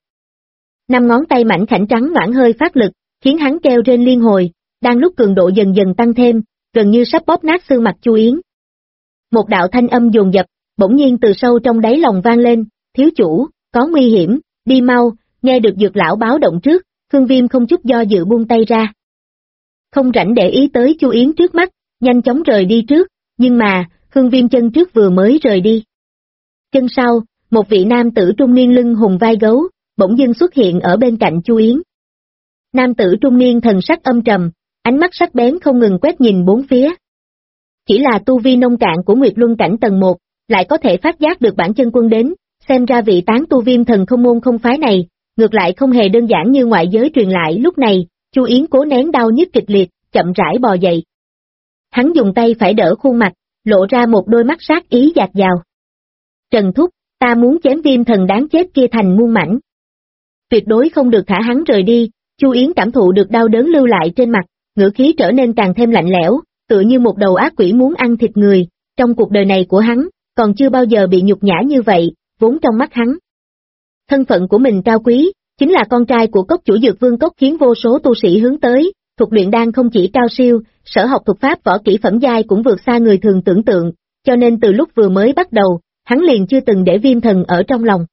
5 ngón tay mảnh khảnh trắng nõn hơi phát lực, khiến hắn kêu trên liên hồi, đang lúc cường độ dần dần tăng thêm, gần như sắp bóp nát xương mặt Chu Yến. Một đạo thanh âm dồn dập, bỗng nhiên từ sâu trong đáy lòng vang lên, thiếu chủ, có nguy hiểm, đi mau, nghe được Dược lão báo động trước, Khương Viêm không chút do dự buông tay ra. Không rảnh để ý tới Chu Yến trước mắt, nhanh chóng rời đi trước, nhưng mà, Khương Viêm chân trước vừa mới rời đi. Chân sau, một vị nam tử trung niên lưng hùng vai gấu, bỗng dưng xuất hiện ở bên cạnh Chu Yến. Nam tử trung niên thần sắc âm trầm, ánh mắt sắc bén không ngừng quét nhìn bốn phía. Chỉ là tu vi nông cạn của Nguyệt Luân cảnh tầng 1, lại có thể phát giác được bản chân quân đến, xem ra vị tán tu Viêm thần không môn không phái này, ngược lại không hề đơn giản như ngoại giới truyền lại. Lúc này, Chu Yến cố nén đau nhức kịch liệt, chậm rãi bò dậy. Hắn dùng tay phải đỡ khuôn mặt, lộ ra một đôi mắt sát ý dạt dào. Trần Thúc, ta muốn chém Viêm thần đáng chết kia thành muôn mảnh. Tuyệt đối không được thả hắn rời đi. Chu Yến cảm thụ được đau đớn lưu lại trên mặt, ngữ khí trở nên càng thêm lạnh lẽo, tựa như một đầu ác quỷ muốn ăn thịt người, trong cuộc đời này của hắn, còn chưa bao giờ bị nhục nhã như vậy, vốn trong mắt hắn. Thân phận của mình cao quý, chính là con trai của cốc chủ Dược Vương Cốc, khiến vô số tu sĩ hướng tới, thuật luyện đan không chỉ cao siêu, sở học thuật pháp võ kỹ phẩm giai cũng vượt xa người thường tưởng tượng, cho nên từ lúc vừa mới bắt đầu, hắn liền chưa từng để Viêm Thần ở trong lòng.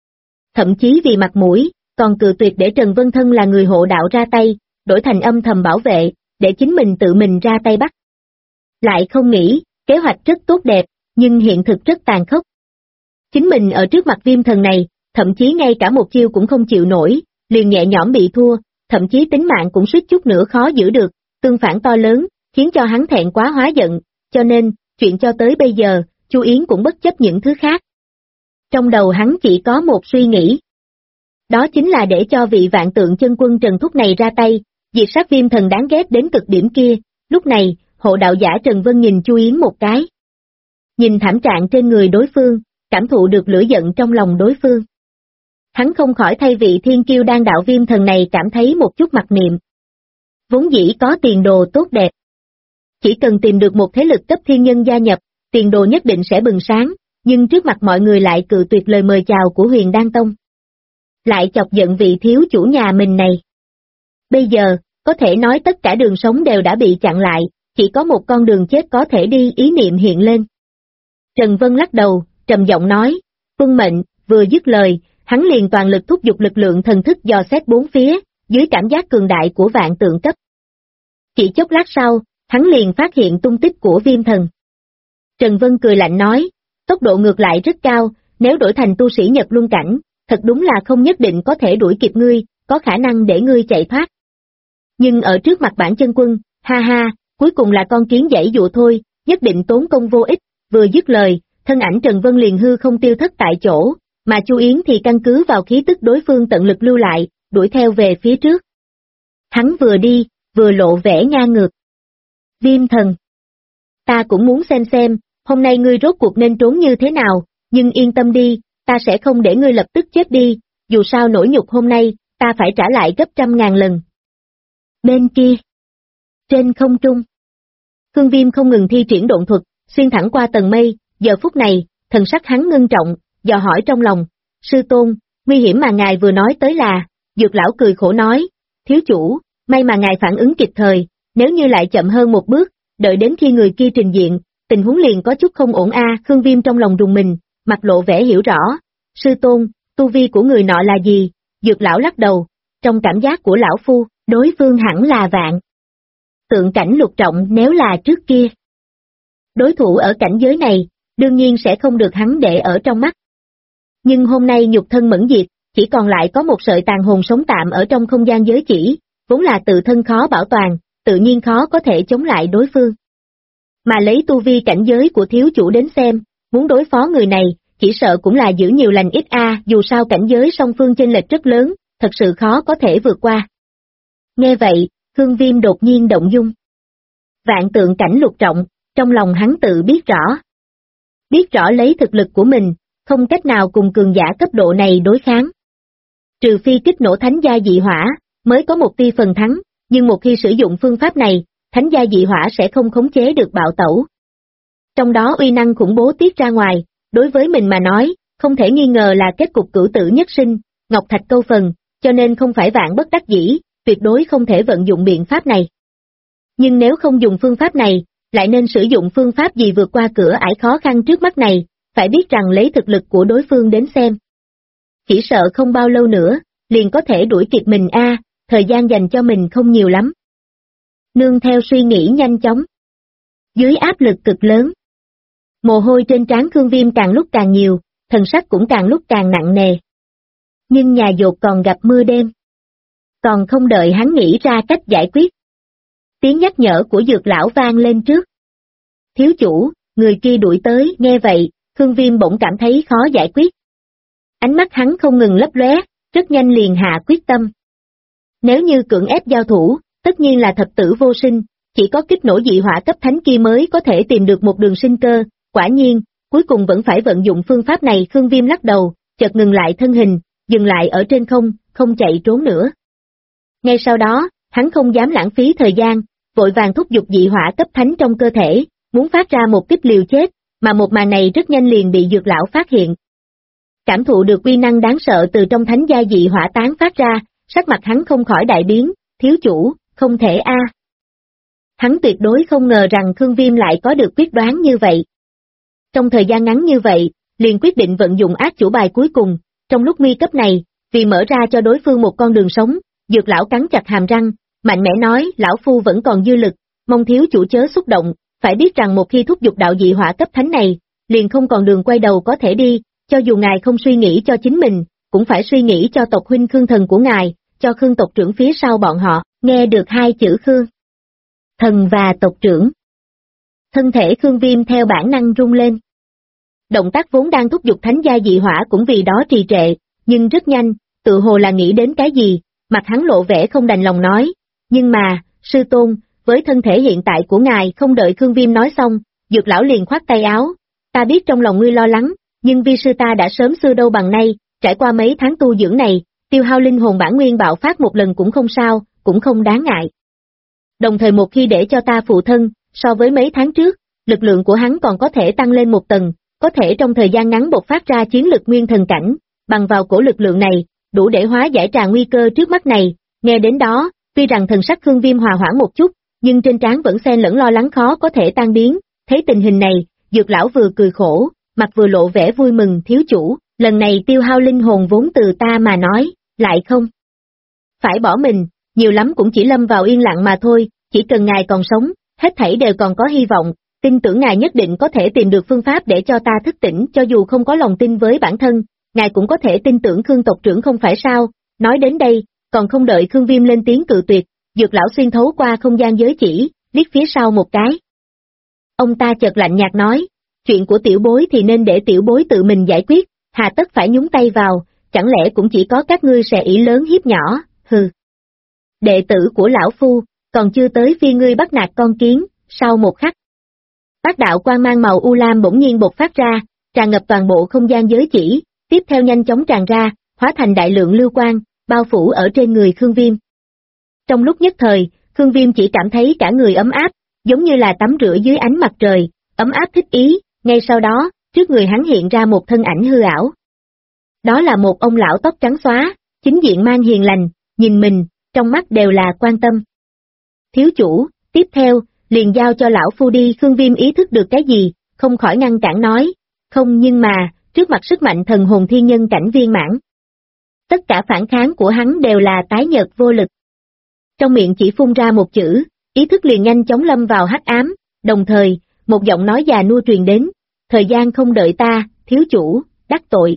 Thậm chí vì mặt mũi, còn cự tuyệt để Trần Vân Thân là người hộ đạo ra tay, đổi thành âm thầm bảo vệ, để chính mình tự mình ra tay bắt. Lại không nghĩ, kế hoạch rất tốt đẹp, nhưng hiện thực rất tàn khốc. Chính mình ở trước mặt Viêm Thần này, thậm chí ngay cả một chiêu cũng không chịu nổi, liền nhẹ nhõm bị thua, thậm chí tính mạng cũng suýt chút nữa khó giữ được, tương phản to lớn, khiến cho hắn thẹn quá hóa giận, cho nên, chuyện cho tới bây giờ, Chu Yến cũng bất chấp những thứ khác. Trong đầu hắn chỉ có một suy nghĩ. Đó chính là để cho vị Vạn Tượng Chân Quân Trần Thúc này ra tay, diệt sát Viêm Thần đáng ghét đến cực điểm kia. Lúc này, hộ đạo giả Trần Vân nhìn Chu Yến một cái. Nhìn thảm trạng trên người đối phương, cảm thụ được lửa giận trong lòng đối phương. Hắn không khỏi thay vị thiên kiêu đan đạo Viêm Thần này cảm thấy một chút mặc niệm. Vốn dĩ có tiền đồ tốt đẹp. Chỉ cần tìm được một thế lực cấp thiên nhân gia nhập, tiền đồ nhất định sẽ bừng sáng, nhưng trước mặt mọi người lại cự tuyệt lời mời chào của Huyền Đan Tông. Lại chọc giận vị thiếu chủ nhà mình này. Bây giờ, có thể nói tất cả đường sống đều đã bị chặn lại, chỉ có một con đường chết có thể đi, ý niệm hiện lên. Trần Vân lắc đầu, trầm giọng nói, tuân mệnh, vừa dứt lời, hắn liền toàn lực thúc giục lực lượng thần thức dò xét bốn phía, dưới cảm giác cường đại của vạn tượng cấp. Chỉ chốc lát sau, hắn liền phát hiện tung tích của Viêm Thần. Trần Vân cười lạnh nói, tốc độ ngược lại rất cao, nếu đổi thành tu sĩ Nhật Luân cảnh, thật đúng là không nhất định có thể đuổi kịp ngươi, có khả năng để ngươi chạy thoát. Nhưng ở trước mặt bản chân quân, ha ha, cuối cùng là con kiến giãy dụa thôi, nhất định tốn công vô ích, vừa dứt lời, thân ảnh Trần Vân liền hư không tiêu thất tại chỗ, mà Chu Yến thì căn cứ vào khí tức đối phương tận lực lưu lại, đuổi theo về phía trước. Hắn vừa đi, vừa lộ vẻ ngang ngược. Viêm Thần, ta cũng muốn xem, hôm nay ngươi rốt cuộc nên trốn như thế nào, nhưng yên tâm đi, ta sẽ không để ngươi lập tức chết đi, dù sao nỗi nhục hôm nay, ta phải trả lại gấp 100.000 lần. Bên kia, trên không trung, Khương Viêm không ngừng thi triển độn thuật, xuyên thẳng qua tầng mây, giờ phút này, thần sắc hắn ngưng trọng, dò hỏi trong lòng, sư tôn, nguy hiểm mà ngài vừa nói tới là, Dược lão cười khổ nói, thiếu chủ, may mà ngài phản ứng kịp thời, nếu như lại chậm hơn một bước, đợi đến khi người kia trình diện, tình huống liền có chút không ổn a. Khương Viêm trong lòng rùng mình, mặt lộ vẻ hiểu rõ, sư tôn, tu vi của người nọ là gì? Dược lão lắc đầu, trong cảm giác của lão phu, đối phương hẳn là vạn tượng cảnh lục trọng nếu là trước kia. Đối thủ ở cảnh giới này, đương nhiên sẽ không được hắn để ở trong mắt. Nhưng hôm nay nhục thân mẫn diệt, chỉ còn lại có một sợi tàn hồn sống tạm ở trong không gian giới chỉ, vốn là tự thân khó bảo toàn, tự nhiên khó có thể chống lại đối phương. Mà lấy tu vi cảnh giới của thiếu chủ đến xem, muốn đối phó người này, chỉ sợ cũng là giữ nhiều lành ít a, dù sao cảnh giới song phương chênh lệch rất lớn, thật sự khó có thể vượt qua. Nghe vậy, Khương Viêm đột nhiên động dung. Vạn tượng cảnh lục trọng, trong lòng hắn tự biết rõ. Biết rõ lấy thực lực của mình, không cách nào cùng cường giả cấp độ này đối kháng. Trừ phi kích nổ thánh gia dị hỏa, mới có một tia phần thắng, nhưng một khi sử dụng phương pháp này, thánh gia dị hỏa sẽ không khống chế được bạo tẩu. Trong đó uy năng khủng bố tiết ra ngoài, đối với mình mà nói, không thể nghi ngờ là kết cục cửu tử nhất sinh, ngọc thạch câu phần, cho nên không phải vạn bất đắc dĩ, tuyệt đối không thể vận dụng biện pháp này. Nhưng nếu không dùng phương pháp này, lại nên sử dụng phương pháp gì vượt qua cửa ải khó khăn trước mắt này, phải biết rằng lấy thực lực của đối phương đến xem. Chỉ sợ không bao lâu nữa, liền có thể đuổi kịp mình a, thời gian dành cho mình không nhiều lắm. Nương theo suy nghĩ nhanh chóng. Dưới áp lực cực lớn, mồ hôi trên trán Khương Viêm càng lúc càng nhiều, thần sắc cũng càng lúc càng nặng nề. Nhưng nhà dột còn gặp mưa đêm. Còn không đợi hắn nghĩ ra cách giải quyết. Tiếng nhắc nhở của Dược lão vang lên trước. Thiếu chủ, người kia đuổi tới, nghe vậy, Khương Viêm bỗng cảm thấy khó giải quyết. Ánh mắt hắn không ngừng lấp lóe, rất nhanh liền hạ quyết tâm. Nếu như cưỡng ép giao thủ, tất nhiên là thập tử vô sinh, chỉ có kích nổ dị hỏa cấp thánh kia mới có thể tìm được một đường sinh cơ, quả nhiên, cuối cùng vẫn phải vận dụng phương pháp này. Khương Viêm lắc đầu, chợt ngừng lại thân hình, dừng lại ở trên không, không chạy trốn nữa. Ngay sau đó, hắn không dám lãng phí thời gian, vội vàng thúc giục dị hỏa cấp thánh trong cơ thể, muốn phát ra một kích liều chết, mà một màn này rất nhanh liền bị Dược lão phát hiện. Cảm thụ được uy năng đáng sợ từ trong thánh gia dị hỏa tán phát ra, sắc mặt hắn không khỏi đại biến, thiếu chủ, không thể a. Hắn tuyệt đối không ngờ rằng Khương Viêm lại có được quyết đoán như vậy. Trong thời gian ngắn như vậy, liền quyết định vận dụng ác chủ bài cuối cùng, trong lúc nguy cấp này, vì mở ra cho đối phương một con đường sống, Dược lão cắn chặt hàm răng, mạnh mẽ nói, lão phu vẫn còn dư lực, mong thiếu chủ chớ xúc động, phải biết rằng một khi thúc giục đạo dị hỏa cấp thánh này, liền không còn đường quay đầu có thể đi, cho dù ngài không suy nghĩ cho chính mình, cũng phải suy nghĩ cho tộc huynh Khương thần của ngài, cho Khương tộc trưởng phía sau bọn họ. Nghe được hai chữ Khương thần và tộc trưởng, thân thể Khương Viêm theo bản năng rung lên. Động tác vốn đang thúc giục thánh gia dị hỏa cũng vì đó trì trệ, nhưng rất nhanh, tự hồ là nghĩ đến cái gì, mặt hắn lộ vẻ không đành lòng nói, nhưng mà, sư tôn, với thân thể hiện tại của ngài. Không đợi Khương Viêm nói xong, Dược lão liền khoát tay áo, ta biết trong lòng ngươi lo lắng, nhưng vi sư ta đã sớm xưa đâu bằng nay, trải qua mấy tháng tu dưỡng này, tiêu hao linh hồn bản nguyên bạo phát một lần cũng không sao, cũng không đáng ngại. Đồng thời một khi để cho ta phụ thân, so với mấy tháng trước, lực lượng của hắn còn có thể tăng lên một tầng, có thể trong thời gian ngắn bộc phát ra chiến lực nguyên thần cảnh, bằng vào cổ lực lượng này, đủ để hóa giải trà nguy cơ trước mắt này. Nghe đến đó, tuy rằng thần sắc Khương Viêm hòa hoãn một chút, nhưng trên trán vẫn xen lẫn lo lắng khó có thể tan biến. Thấy tình hình này, Dược lão vừa cười khổ, mặt vừa lộ vẻ vui mừng, thiếu chủ, lần này tiêu hao linh hồn vốn từ ta mà nói, lại không phải bỏ mình, nhiều lắm cũng chỉ lâm vào yên lặng mà thôi, chỉ cần ngài còn sống, hết thảy đều còn có hy vọng, tin tưởng ngài nhất định có thể tìm được phương pháp để cho ta thức tỉnh, cho dù không có lòng tin với bản thân, ngài cũng có thể tin tưởng Khương tộc trưởng không phải sao. Nói đến đây, còn không đợi Khương Viêm lên tiếng cự tuyệt, Dược lão xuyên thấu qua không gian giới chỉ, liếc phía sau một cái. Ông ta chợt lạnh nhạt nói, chuyện của tiểu bối thì nên để tiểu bối tự mình giải quyết, hà tất phải nhúng tay vào, chẳng lẽ cũng chỉ có các ngươi sẽ ỷ lớn hiếp nhỏ, hừ. Đệ tử của lão phu, còn chưa tới phi ngươi bắt nạt con kiến. Sau một khắc, bát đạo quang mang màu u lam bỗng nhiên bộc phát ra, tràn ngập toàn bộ không gian giới chỉ, tiếp theo nhanh chóng tràn ra, hóa thành đại lượng lưu quang, bao phủ ở trên người Khương Viêm. Trong lúc nhất thời, Khương Viêm chỉ cảm thấy cả người ấm áp, giống như là tắm rửa dưới ánh mặt trời, ấm áp thích ý. Ngay sau đó, trước người hắn hiện ra một thân ảnh hư ảo. Đó là một ông lão tóc trắng xóa, chính diện mang hiền lành, nhìn mình, trong mắt đều là quan tâm. Thiếu chủ, tiếp theo, liền giao cho lão phu đi. Khương Viêm ý thức được cái gì, không khỏi ngăn cản nói, không, nhưng mà, trước mặt sức mạnh thần hồn thiên nhân cảnh viên mãn. Tất cả phản kháng của hắn đều là tái nhợt vô lực. Trong miệng chỉ phun ra một chữ, ý thức liền nhanh chóng lâm vào hắc ám, đồng thời, một giọng nói già nua truyền đến, thời gian không đợi ta, thiếu chủ, đắc tội.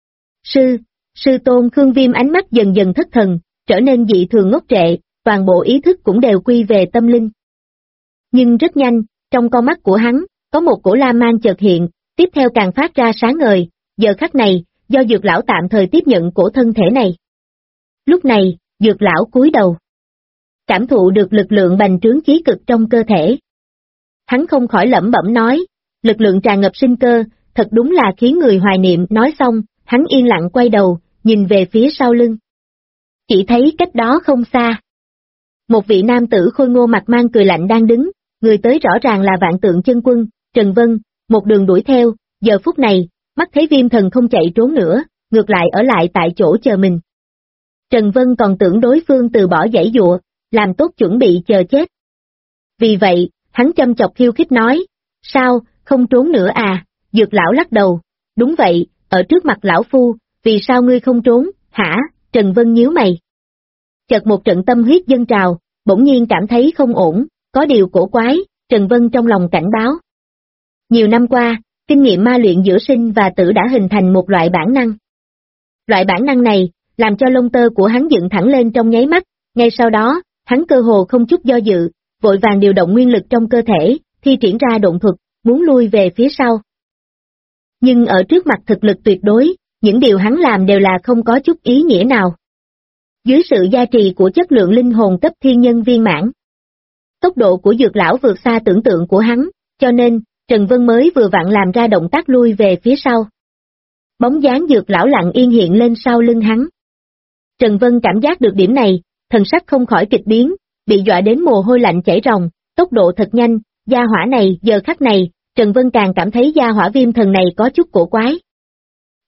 Sư tôn. Khương Viêm ánh mắt dần dần thất thần, trở nên dị thường ngốc trệ, toàn bộ ý thức cũng đều quy về tâm linh. Nhưng rất nhanh, trong con mắt của hắn, có một cổ lam mang chợt hiện, tiếp theo càng phát ra sáng ngời, giờ khắc này, do Dược lão tạm thời tiếp nhận cổ thân thể này. Lúc này, Dược lão cúi đầu, cảm thụ được lực lượng bành trướng chí cực trong cơ thể. Hắn không khỏi lẩm bẩm nói, lực lượng tràn ngập sinh cơ, thật đúng là khiến người hoài niệm. Nói xong, hắn yên lặng quay đầu, nhìn về phía sau lưng. Chỉ thấy cách đó không xa, một vị nam tử khôi ngô mặt mang cười lạnh đang đứng, người tới rõ ràng là Vạn Tượng Chân Quân, Trần Vân, một đường đuổi theo, giờ phút này, mắt thấy Viêm thần không chạy trốn nữa, ngược lại ở lại tại chỗ chờ mình. Trần Vân còn tưởng đối phương từ bỏ giãy giụa, làm tốt chuẩn bị chờ chết. Vì vậy, hắn châm chọc khiêu khích nói, sao, không trốn nữa à? Dược lão lắc đầu, đúng vậy, ở trước mặt lão phu, vì sao ngươi không trốn, hả? Trần Vân nhíu mày. Chợt một trận tâm huyết dâng trào, bỗng nhiên cảm thấy không ổn, có điều cổ quái, Trần Vân trong lòng cảnh báo. Nhiều năm qua, kinh nghiệm ma luyện giữa sinh và tử đã hình thành một loại bản năng. Loại bản năng này, làm cho lông tơ của hắn dựng thẳng lên trong nháy mắt, ngay sau đó, hắn cơ hồ không chút do dự, vội vàng điều động nguyên lực trong cơ thể, thi triển ra độn thuật, muốn lui về phía sau. Nhưng ở trước mặt thực lực tuyệt đối, những điều hắn làm đều là không có chút ý nghĩa nào. Dưới sự gia trì của chất lượng linh hồn cấp thiên nhân viên mãn, tốc độ của Dược lão vượt xa tưởng tượng của hắn, cho nên, Trần Vân mới vừa vặn làm ra động tác lui về phía sau. Bóng dáng Dược lão lặng yên hiện lên sau lưng hắn. Trần Vân cảm giác được điểm này, thần sắc không khỏi kịch biến, bị dọa đến mồ hôi lạnh chảy ròng, tốc độ thật nhanh, gia hỏa này, giờ khắc này, Trần Vân càng cảm thấy gia hỏa Viêm thần này có chút cổ quái.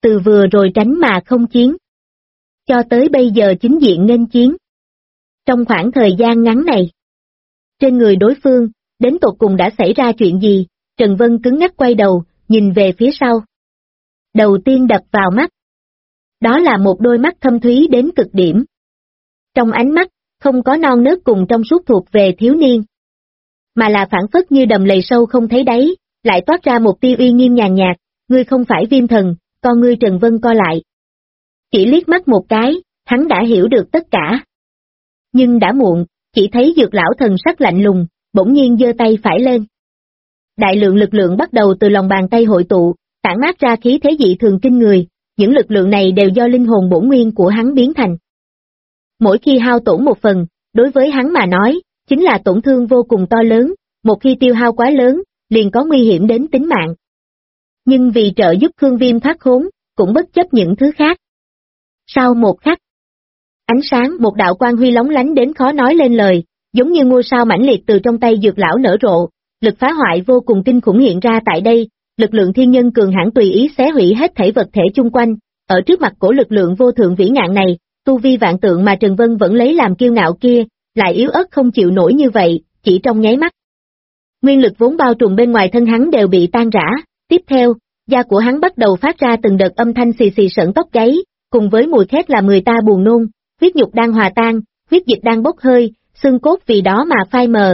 từ vừa rồi tránh mà không chiến, cho tới bây giờ chính diện nghênh chiến. Trong khoảng thời gian ngắn này, trên người đối phương, đến tột cùng đã xảy ra chuyện gì? Trần Vân cứng ngắc quay đầu, nhìn về phía sau. Đầu tiên đập vào mắt, đó là một đôi mắt thâm thúy đến cực điểm. Trong ánh mắt, không có non nớt cùng trong suốt thuộc về thiếu niên, mà là phảng phất như đầm lầy sâu không thấy đáy, lại toát ra một tia uy nghiêm nhàn nhạt. Ngươi không phải Viêm Thần. Con ngươi Trần Vân co lại. Chỉ liếc mắt một cái, hắn đã hiểu được tất cả. Nhưng đã muộn, chỉ thấy Dược lão thần sắc lạnh lùng, bỗng nhiên giơ tay phải lên. Đại lượng lực lượng bắt đầu từ lòng bàn tay hội tụ, tản mát ra khí thế dị thường kinh người, những lực lượng này đều do linh hồn bổn nguyên của hắn biến thành. Mỗi khi hao tổn một phần, đối với hắn mà nói, chính là tổn thương vô cùng to lớn, một khi tiêu hao quá lớn, liền có nguy hiểm đến tính mạng. Nhưng vì trợ giúp Khương Viêm thoát khốn, cũng bất chấp những thứ khác. Sau một khắc, ánh sáng một đạo quang huy lóng lánh đến khó nói lên lời, giống như ngôi sao mãnh liệt từ trong tay Dược lão nở rộ, lực phá hoại vô cùng kinh khủng hiện ra tại đây, lực lượng thiên nhân cường hãn tùy ý xé hủy hết thảy vật thể chung quanh, ở trước mặt của lực lượng vô thượng vĩ ngạn này, tu vi vạn tượng mà Trần Vân vẫn lấy làm kiêu ngạo kia, lại yếu ớt không chịu nổi như vậy, chỉ trong nháy mắt. Nguyên lực vốn bao trùm bên ngoài thân hắn đều bị tan rã, tiếp theo, da của hắn bắt đầu phát ra từng đợt âm thanh xì xì sởn tóc gáy, cùng với mùi khét làm người ta buồn nôn, huyết nhục đang hòa tan, huyết dịch đang bốc hơi, xương cốt vì đó mà phai mờ,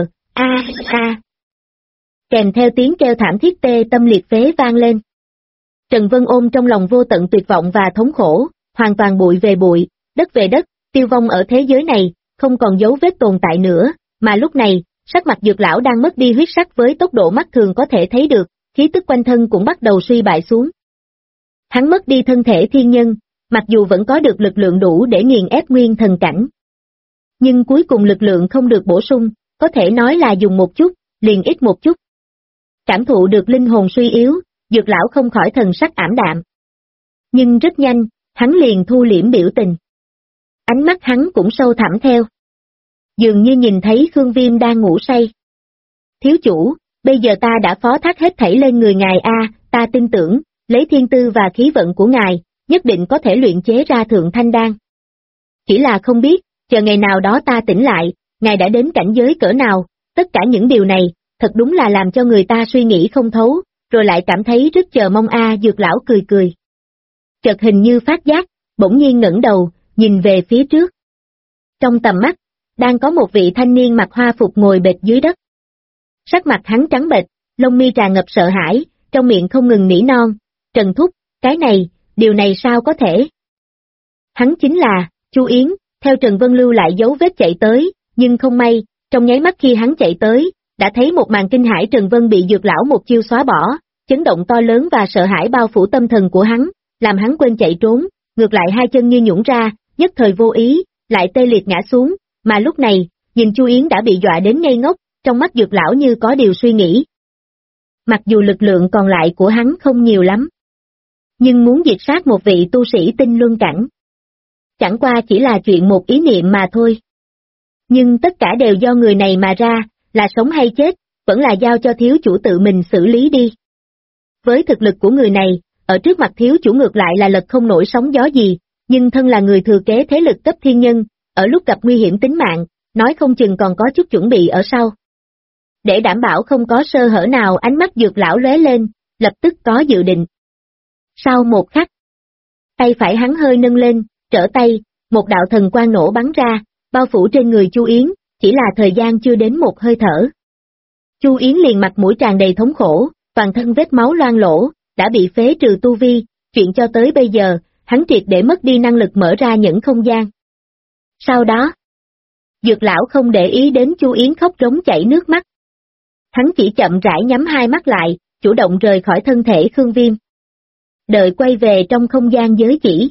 kèm theo tiếng kêu thảm thiết tê tâm liệt phế vang lên. Trần Vân ôm trong lòng vô tận tuyệt vọng và thống khổ, hoàn toàn bụi về bụi, đất về đất, tiêu vong ở thế giới này, không còn dấu vết tồn tại nữa, mà lúc này, sắc mặt Dược lão đang mất đi huyết sắc với tốc độ mắt thường có thể thấy được, khí tức quanh thân cũng bắt đầu suy bại xuống. Hắn mất đi thân thể thiên nhân, mặc dù vẫn có được lực lượng đủ để nghiền ép nguyên thần cảnh. Nhưng cuối cùng lực lượng không được bổ sung, có thể nói là dùng một chút, liền ít một chút. Cảm thụ được linh hồn suy yếu, Dược lão không khỏi thần sắc ảm đạm. Nhưng rất nhanh, hắn liền thu liễm biểu tình. Ánh mắt hắn cũng sâu thẳm theo. Dường như nhìn thấy Khương Viêm đang ngủ say. Thiếu chủ, bây giờ ta đã phó thác hết thảy lên người ngài ta tin tưởng, lấy thiên tư và khí vận của ngài, nhất định có thể luyện chế ra thượng thanh đan. Chỉ là không biết, chờ ngày nào đó ta tỉnh lại, ngài đã đến cảnh giới cỡ nào, tất cả những điều này, thật đúng là làm cho người ta suy nghĩ không thấu, rồi lại cảm thấy rất chờ mong Dược lão cười cười. Chợt hình như phát giác, bỗng nhiên ngẩng đầu, nhìn về phía trước. Trong tầm mắt, đang có một vị thanh niên mặc hoa phục ngồi bệt dưới đất. Sắc mặt hắn trắng bệch, lông mi tràn ngập sợ hãi, trong miệng không ngừng nỉ non, Trần Thúc, cái này, điều này sao có thể? Hắn chính là, Chu Yến, theo Trần Vân lưu lại dấu vết chạy tới, nhưng không may, trong nháy mắt khi hắn chạy tới, đã thấy một màn kinh hãi Trần Vân bị Dược lão một chiêu xóa bỏ, chấn động to lớn và sợ hãi bao phủ tâm thần của hắn, làm hắn quên chạy trốn, ngược lại hai chân như nhũn ra, nhất thời vô ý, lại tê liệt ngã xuống, mà lúc này, nhìn Chu Yến đã bị dọa đến ngây ngốc, trong mắt Dược lão như có điều suy nghĩ. Mặc dù lực lượng còn lại của hắn không nhiều lắm, nhưng muốn diệt sát một vị tu sĩ tinh luân cảnh, chẳng qua chỉ là chuyện một ý niệm mà thôi. Nhưng tất cả đều do người này mà ra, là sống hay chết, vẫn là giao cho thiếu chủ tự mình xử lý đi. Với thực lực của người này, ở trước mặt thiếu chủ ngược lại là lật không nổi sóng gió gì, nhưng thân là người thừa kế thế lực cấp thiên nhân, ở lúc gặp nguy hiểm tính mạng, nói không chừng còn có chút chuẩn bị ở sau. Để đảm bảo không có sơ hở nào, ánh mắt Dược lão lóe lên, lập tức có dự định. Sau một khắc, tay phải hắn hơi nâng lên, trở tay, một đạo thần quang nổ bắn ra, bao phủ trên người Chu Yến, chỉ là thời gian chưa đến một hơi thở. Chu Yến liền mặt mũi tràn đầy thống khổ, toàn thân vết máu loang lỗ, đã bị phế trừ tu vi, chuyện cho tới bây giờ, hắn triệt để mất đi năng lực mở ra những không gian. Sau đó, Dược lão không để ý đến Chu Yến khóc rống chảy nước mắt. Hắn chỉ chậm rãi nhắm hai mắt lại, chủ động rời khỏi thân thể Khương Viêm. Đợi quay về trong không gian giới chỉ.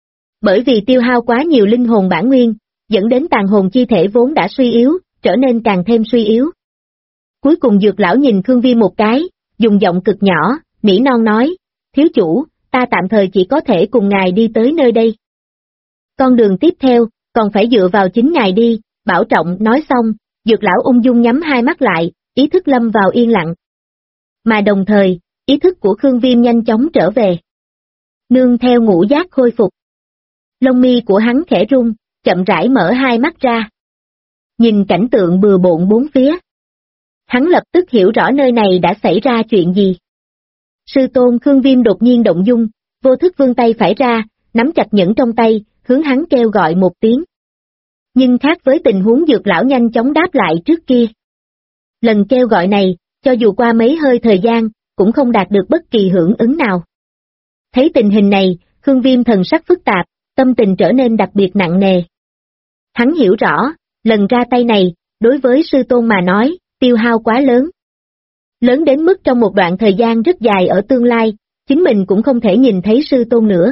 Bởi vì tiêu hao quá nhiều linh hồn bản nguyên, dẫn đến tàn hồn chi thể vốn đã suy yếu, trở nên càng thêm suy yếu. Cuối cùng Dược lão nhìn Khương Viêm một cái, dùng giọng cực nhỏ, nỉ non nói, thiếu chủ, ta tạm thời chỉ có thể cùng ngài đi tới nơi đây. Con đường tiếp theo, còn phải dựa vào chính ngài đi, bảo trọng. Nói xong, Dược lão ung dung nhắm hai mắt lại, ý thức lâm vào yên lặng. Mà đồng thời, ý thức của Khương Viêm nhanh chóng trở về. Nương theo ngũ giác khôi phục. Lông mi của hắn khẽ rung, chậm rãi mở hai mắt ra. Nhìn cảnh tượng bừa bộn bốn phía. Hắn lập tức hiểu rõ nơi này đã xảy ra chuyện gì. Sư tôn Khương Viêm đột nhiên động dung, vô thức vươn tay phải ra, nắm chặt nhẫn trong tay, hướng hắn kêu gọi một tiếng. Nhưng khác với tình huống Dược lão nhanh chóng đáp lại trước kia. Lần kêu gọi này, cho dù qua mấy hơi thời gian, cũng không đạt được bất kỳ hưởng ứng nào. Thấy tình hình này, Khương Viêm thần sắc phức tạp, tâm tình trở nên đặc biệt nặng nề. Hắn hiểu rõ, lần ra tay này, đối với sư tôn mà nói, tiêu hao quá lớn. Lớn đến mức trong một đoạn thời gian rất dài ở tương lai, chính mình cũng không thể nhìn thấy sư tôn nữa.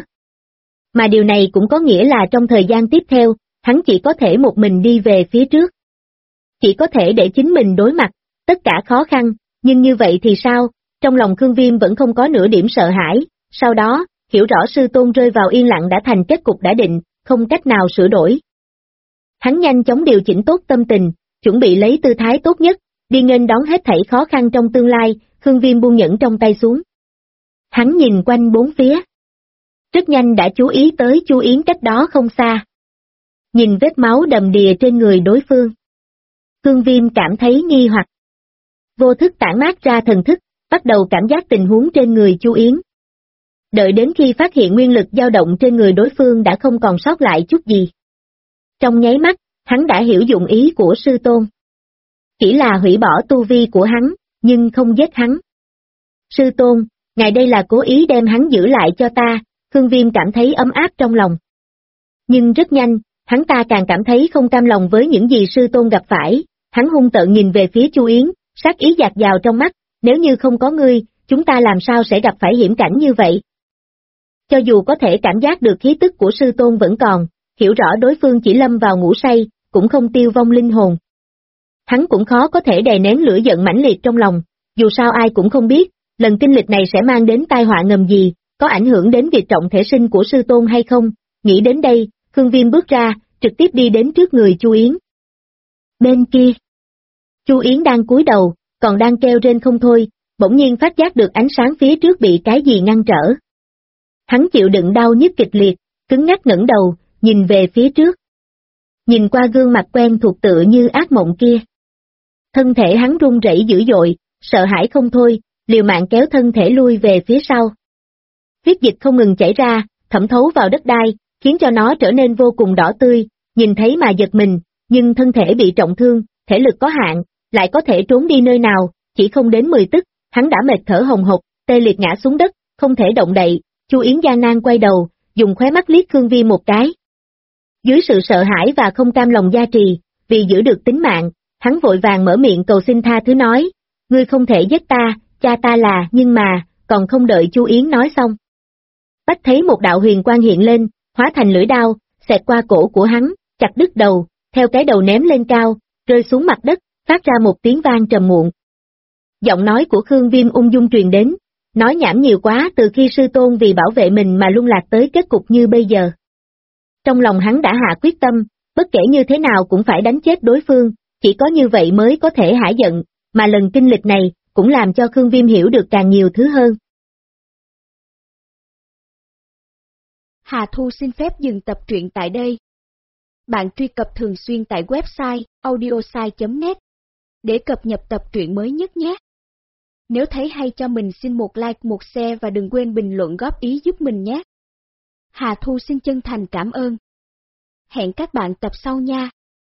Mà điều này cũng có nghĩa là trong thời gian tiếp theo, hắn chỉ có thể một mình đi về phía trước. Chỉ có thể để chính mình đối mặt, tất cả khó khăn, nhưng như vậy thì sao? Trong lòng Khương Viêm vẫn không có nửa điểm sợ hãi, sau đó, hiểu rõ sư tôn rơi vào yên lặng đã thành kết cục đã định, không cách nào sửa đổi. Hắn nhanh chóng điều chỉnh tốt tâm tình, chuẩn bị lấy tư thái tốt nhất, đi nghênh đón hết thảy khó khăn trong tương lai. Khương Viêm buông nhẫn trong tay xuống. Hắn nhìn quanh bốn phía. Rất nhanh đã chú ý tới Chu Yến cách đó không xa. Nhìn vết máu đầm đìa trên người đối phương. Khương Viêm cảm thấy nghi hoặc. Vô thức tản mát ra thần thức, bắt đầu cảm giác tình huống trên người Chu Yến. Đợi đến khi phát hiện nguyên lực dao động trên người đối phương đã không còn sót lại chút gì. Trong nháy mắt, hắn đã hiểu dụng ý của sư tôn. Chỉ là hủy bỏ tu vi của hắn, nhưng không giết hắn. Sư tôn, ngài đây là cố ý đem hắn giữ lại cho ta. Khương Viêm cảm thấy ấm áp trong lòng. Nhưng rất nhanh, hắn ta càng cảm thấy không cam lòng với những gì sư tôn gặp phải. Hắn hung tợn nhìn về phía Chu Yến, sát ý dạt dào trong mắt. Nếu như không có ngươi, chúng ta làm sao sẽ gặp phải hiểm cảnh như vậy? Cho dù có thể cảm giác được khí tức của sư tôn vẫn còn, hiểu rõ đối phương chỉ lâm vào ngủ say, cũng không tiêu vong linh hồn. Hắn cũng khó có thể đè nén lửa giận mãnh liệt trong lòng, dù sao ai cũng không biết, lần kinh lịch này sẽ mang đến tai họa ngầm gì, có ảnh hưởng đến việc trọng thể sinh của sư tôn hay không. Nghĩ đến đây, Khương Viêm bước ra, trực tiếp đi đến trước người Chu Yến. Bên kia, Chu Yến đang cúi đầu, còn đang kêu rên không thôi, bỗng nhiên phát giác được ánh sáng phía trước bị cái gì ngăn trở. Hắn chịu đựng đau nhức kịch liệt, cứng ngắc ngẩng đầu, nhìn về phía trước. Nhìn qua gương mặt quen thuộc tựa như ác mộng kia. Thân thể hắn run rẩy dữ dội, sợ hãi không thôi, liều mạng kéo thân thể lui về phía sau. Huyết dịch không ngừng chảy ra, thẩm thấu vào đất đai, khiến cho nó trở nên vô cùng đỏ tươi, nhìn thấy mà giật mình, nhưng thân thể bị trọng thương, thể lực có hạn, lại có thể trốn đi nơi nào, chỉ không đến 10 tức, hắn đã mệt thở hồng hộc, tê liệt ngã xuống đất, không thể động đậy. Chu Yến gian nan quay đầu, dùng khóe mắt liếc Khương Viêm một cái. Dưới sự sợ hãi và không cam lòng gia trì, vì giữ được tính mạng, hắn vội vàng mở miệng cầu xin tha thứ nói, ngươi không thể giết ta, cha ta là, nhưng mà, còn không đợi Chu Yến nói xong. Bách thấy một đạo huyền quang hiện lên, hóa thành lưỡi đao, xẹt qua cổ của hắn, chặt đứt đầu, theo cái đầu ném lên cao, rơi xuống mặt đất, phát ra một tiếng vang trầm muộn. Giọng nói của Khương Viêm ung dung truyền đến, nói nhảm nhiều quá, từ khi sư tôn vì bảo vệ mình mà luân lạc tới kết cục như bây giờ. Trong lòng hắn đã hạ quyết tâm, bất kể như thế nào cũng phải đánh chết đối phương, chỉ có như vậy mới có thể hả giận, mà lần kinh lịch này cũng làm cho Khương Viêm hiểu được càng nhiều thứ hơn. Hà Thu xin phép dừng tập truyện tại đây. Bạn truy cập thường xuyên tại website audiosai.net để cập nhật tập truyện mới nhất nhé. Nếu thấy hay cho mình xin một like, một share và đừng quên bình luận góp ý giúp mình nhé. Hà Thu xin chân thành cảm ơn. Hẹn các bạn tập sau nha.